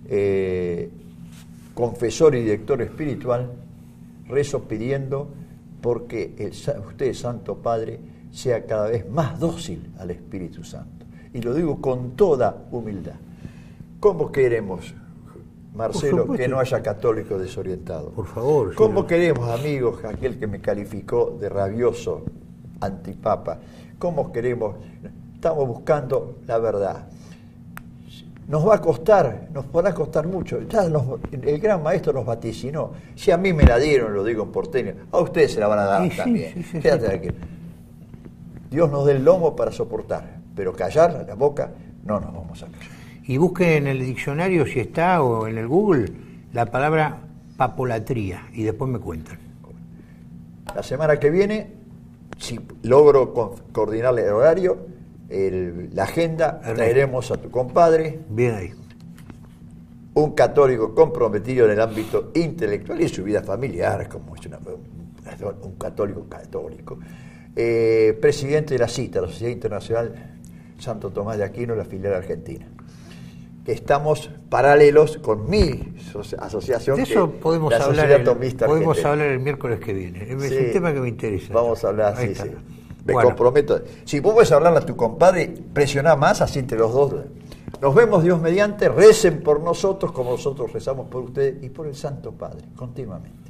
eh, confesor y director espiritual, rezo pidiendo porque el, usted, Santo Padre, sea cada vez más dócil al Espíritu Santo. Y lo digo con toda humildad. ¿Cómo queremos, Marcelo, que no haya católicos desorientados? Por favor. ¿Cómo sí, queremos, amigos, aquel que me calificó de rabioso antipapa? ¿Cómo queremos? Estamos buscando la verdad. Nos va a costar, nos podrá costar mucho. Ya nos, el gran maestro nos vaticinó. Si a mí me la dieron, lo digo en porteño, a ustedes se la van a dar sí, también. Sí, sí, Quédate sí. aquí. Dios nos dé el lomo para soportar, pero callar la boca no nos vamos a callar. Y busquen en el diccionario, si está, o en el Google, la palabra papolatría, y después me cuentan. La semana que viene, si logro co- coordinarle el horario, el, la agenda, Ernesto. traeremos a tu compadre, Bien ahí. un católico comprometido en el ámbito intelectual y su vida familiar, como es una, un, un católico católico, eh, presidente de la CITA, la Sociedad Internacional Santo Tomás de Aquino, la filial argentina. Estamos paralelos con mi asociación. De eso que, podemos la hablar Sociedad el, Tomista podemos Argentina. hablar el miércoles que viene. Es Sí, un tema que me interesa. Vamos a hablar, Ahí sí, está. sí. Me Bueno, comprometo. Si vos puedes hablarle a tu compadre, presioná más, así entre los dos. Nos vemos, Dios mediante, recen por nosotros como nosotros rezamos por ustedes y por el Santo Padre, continuamente.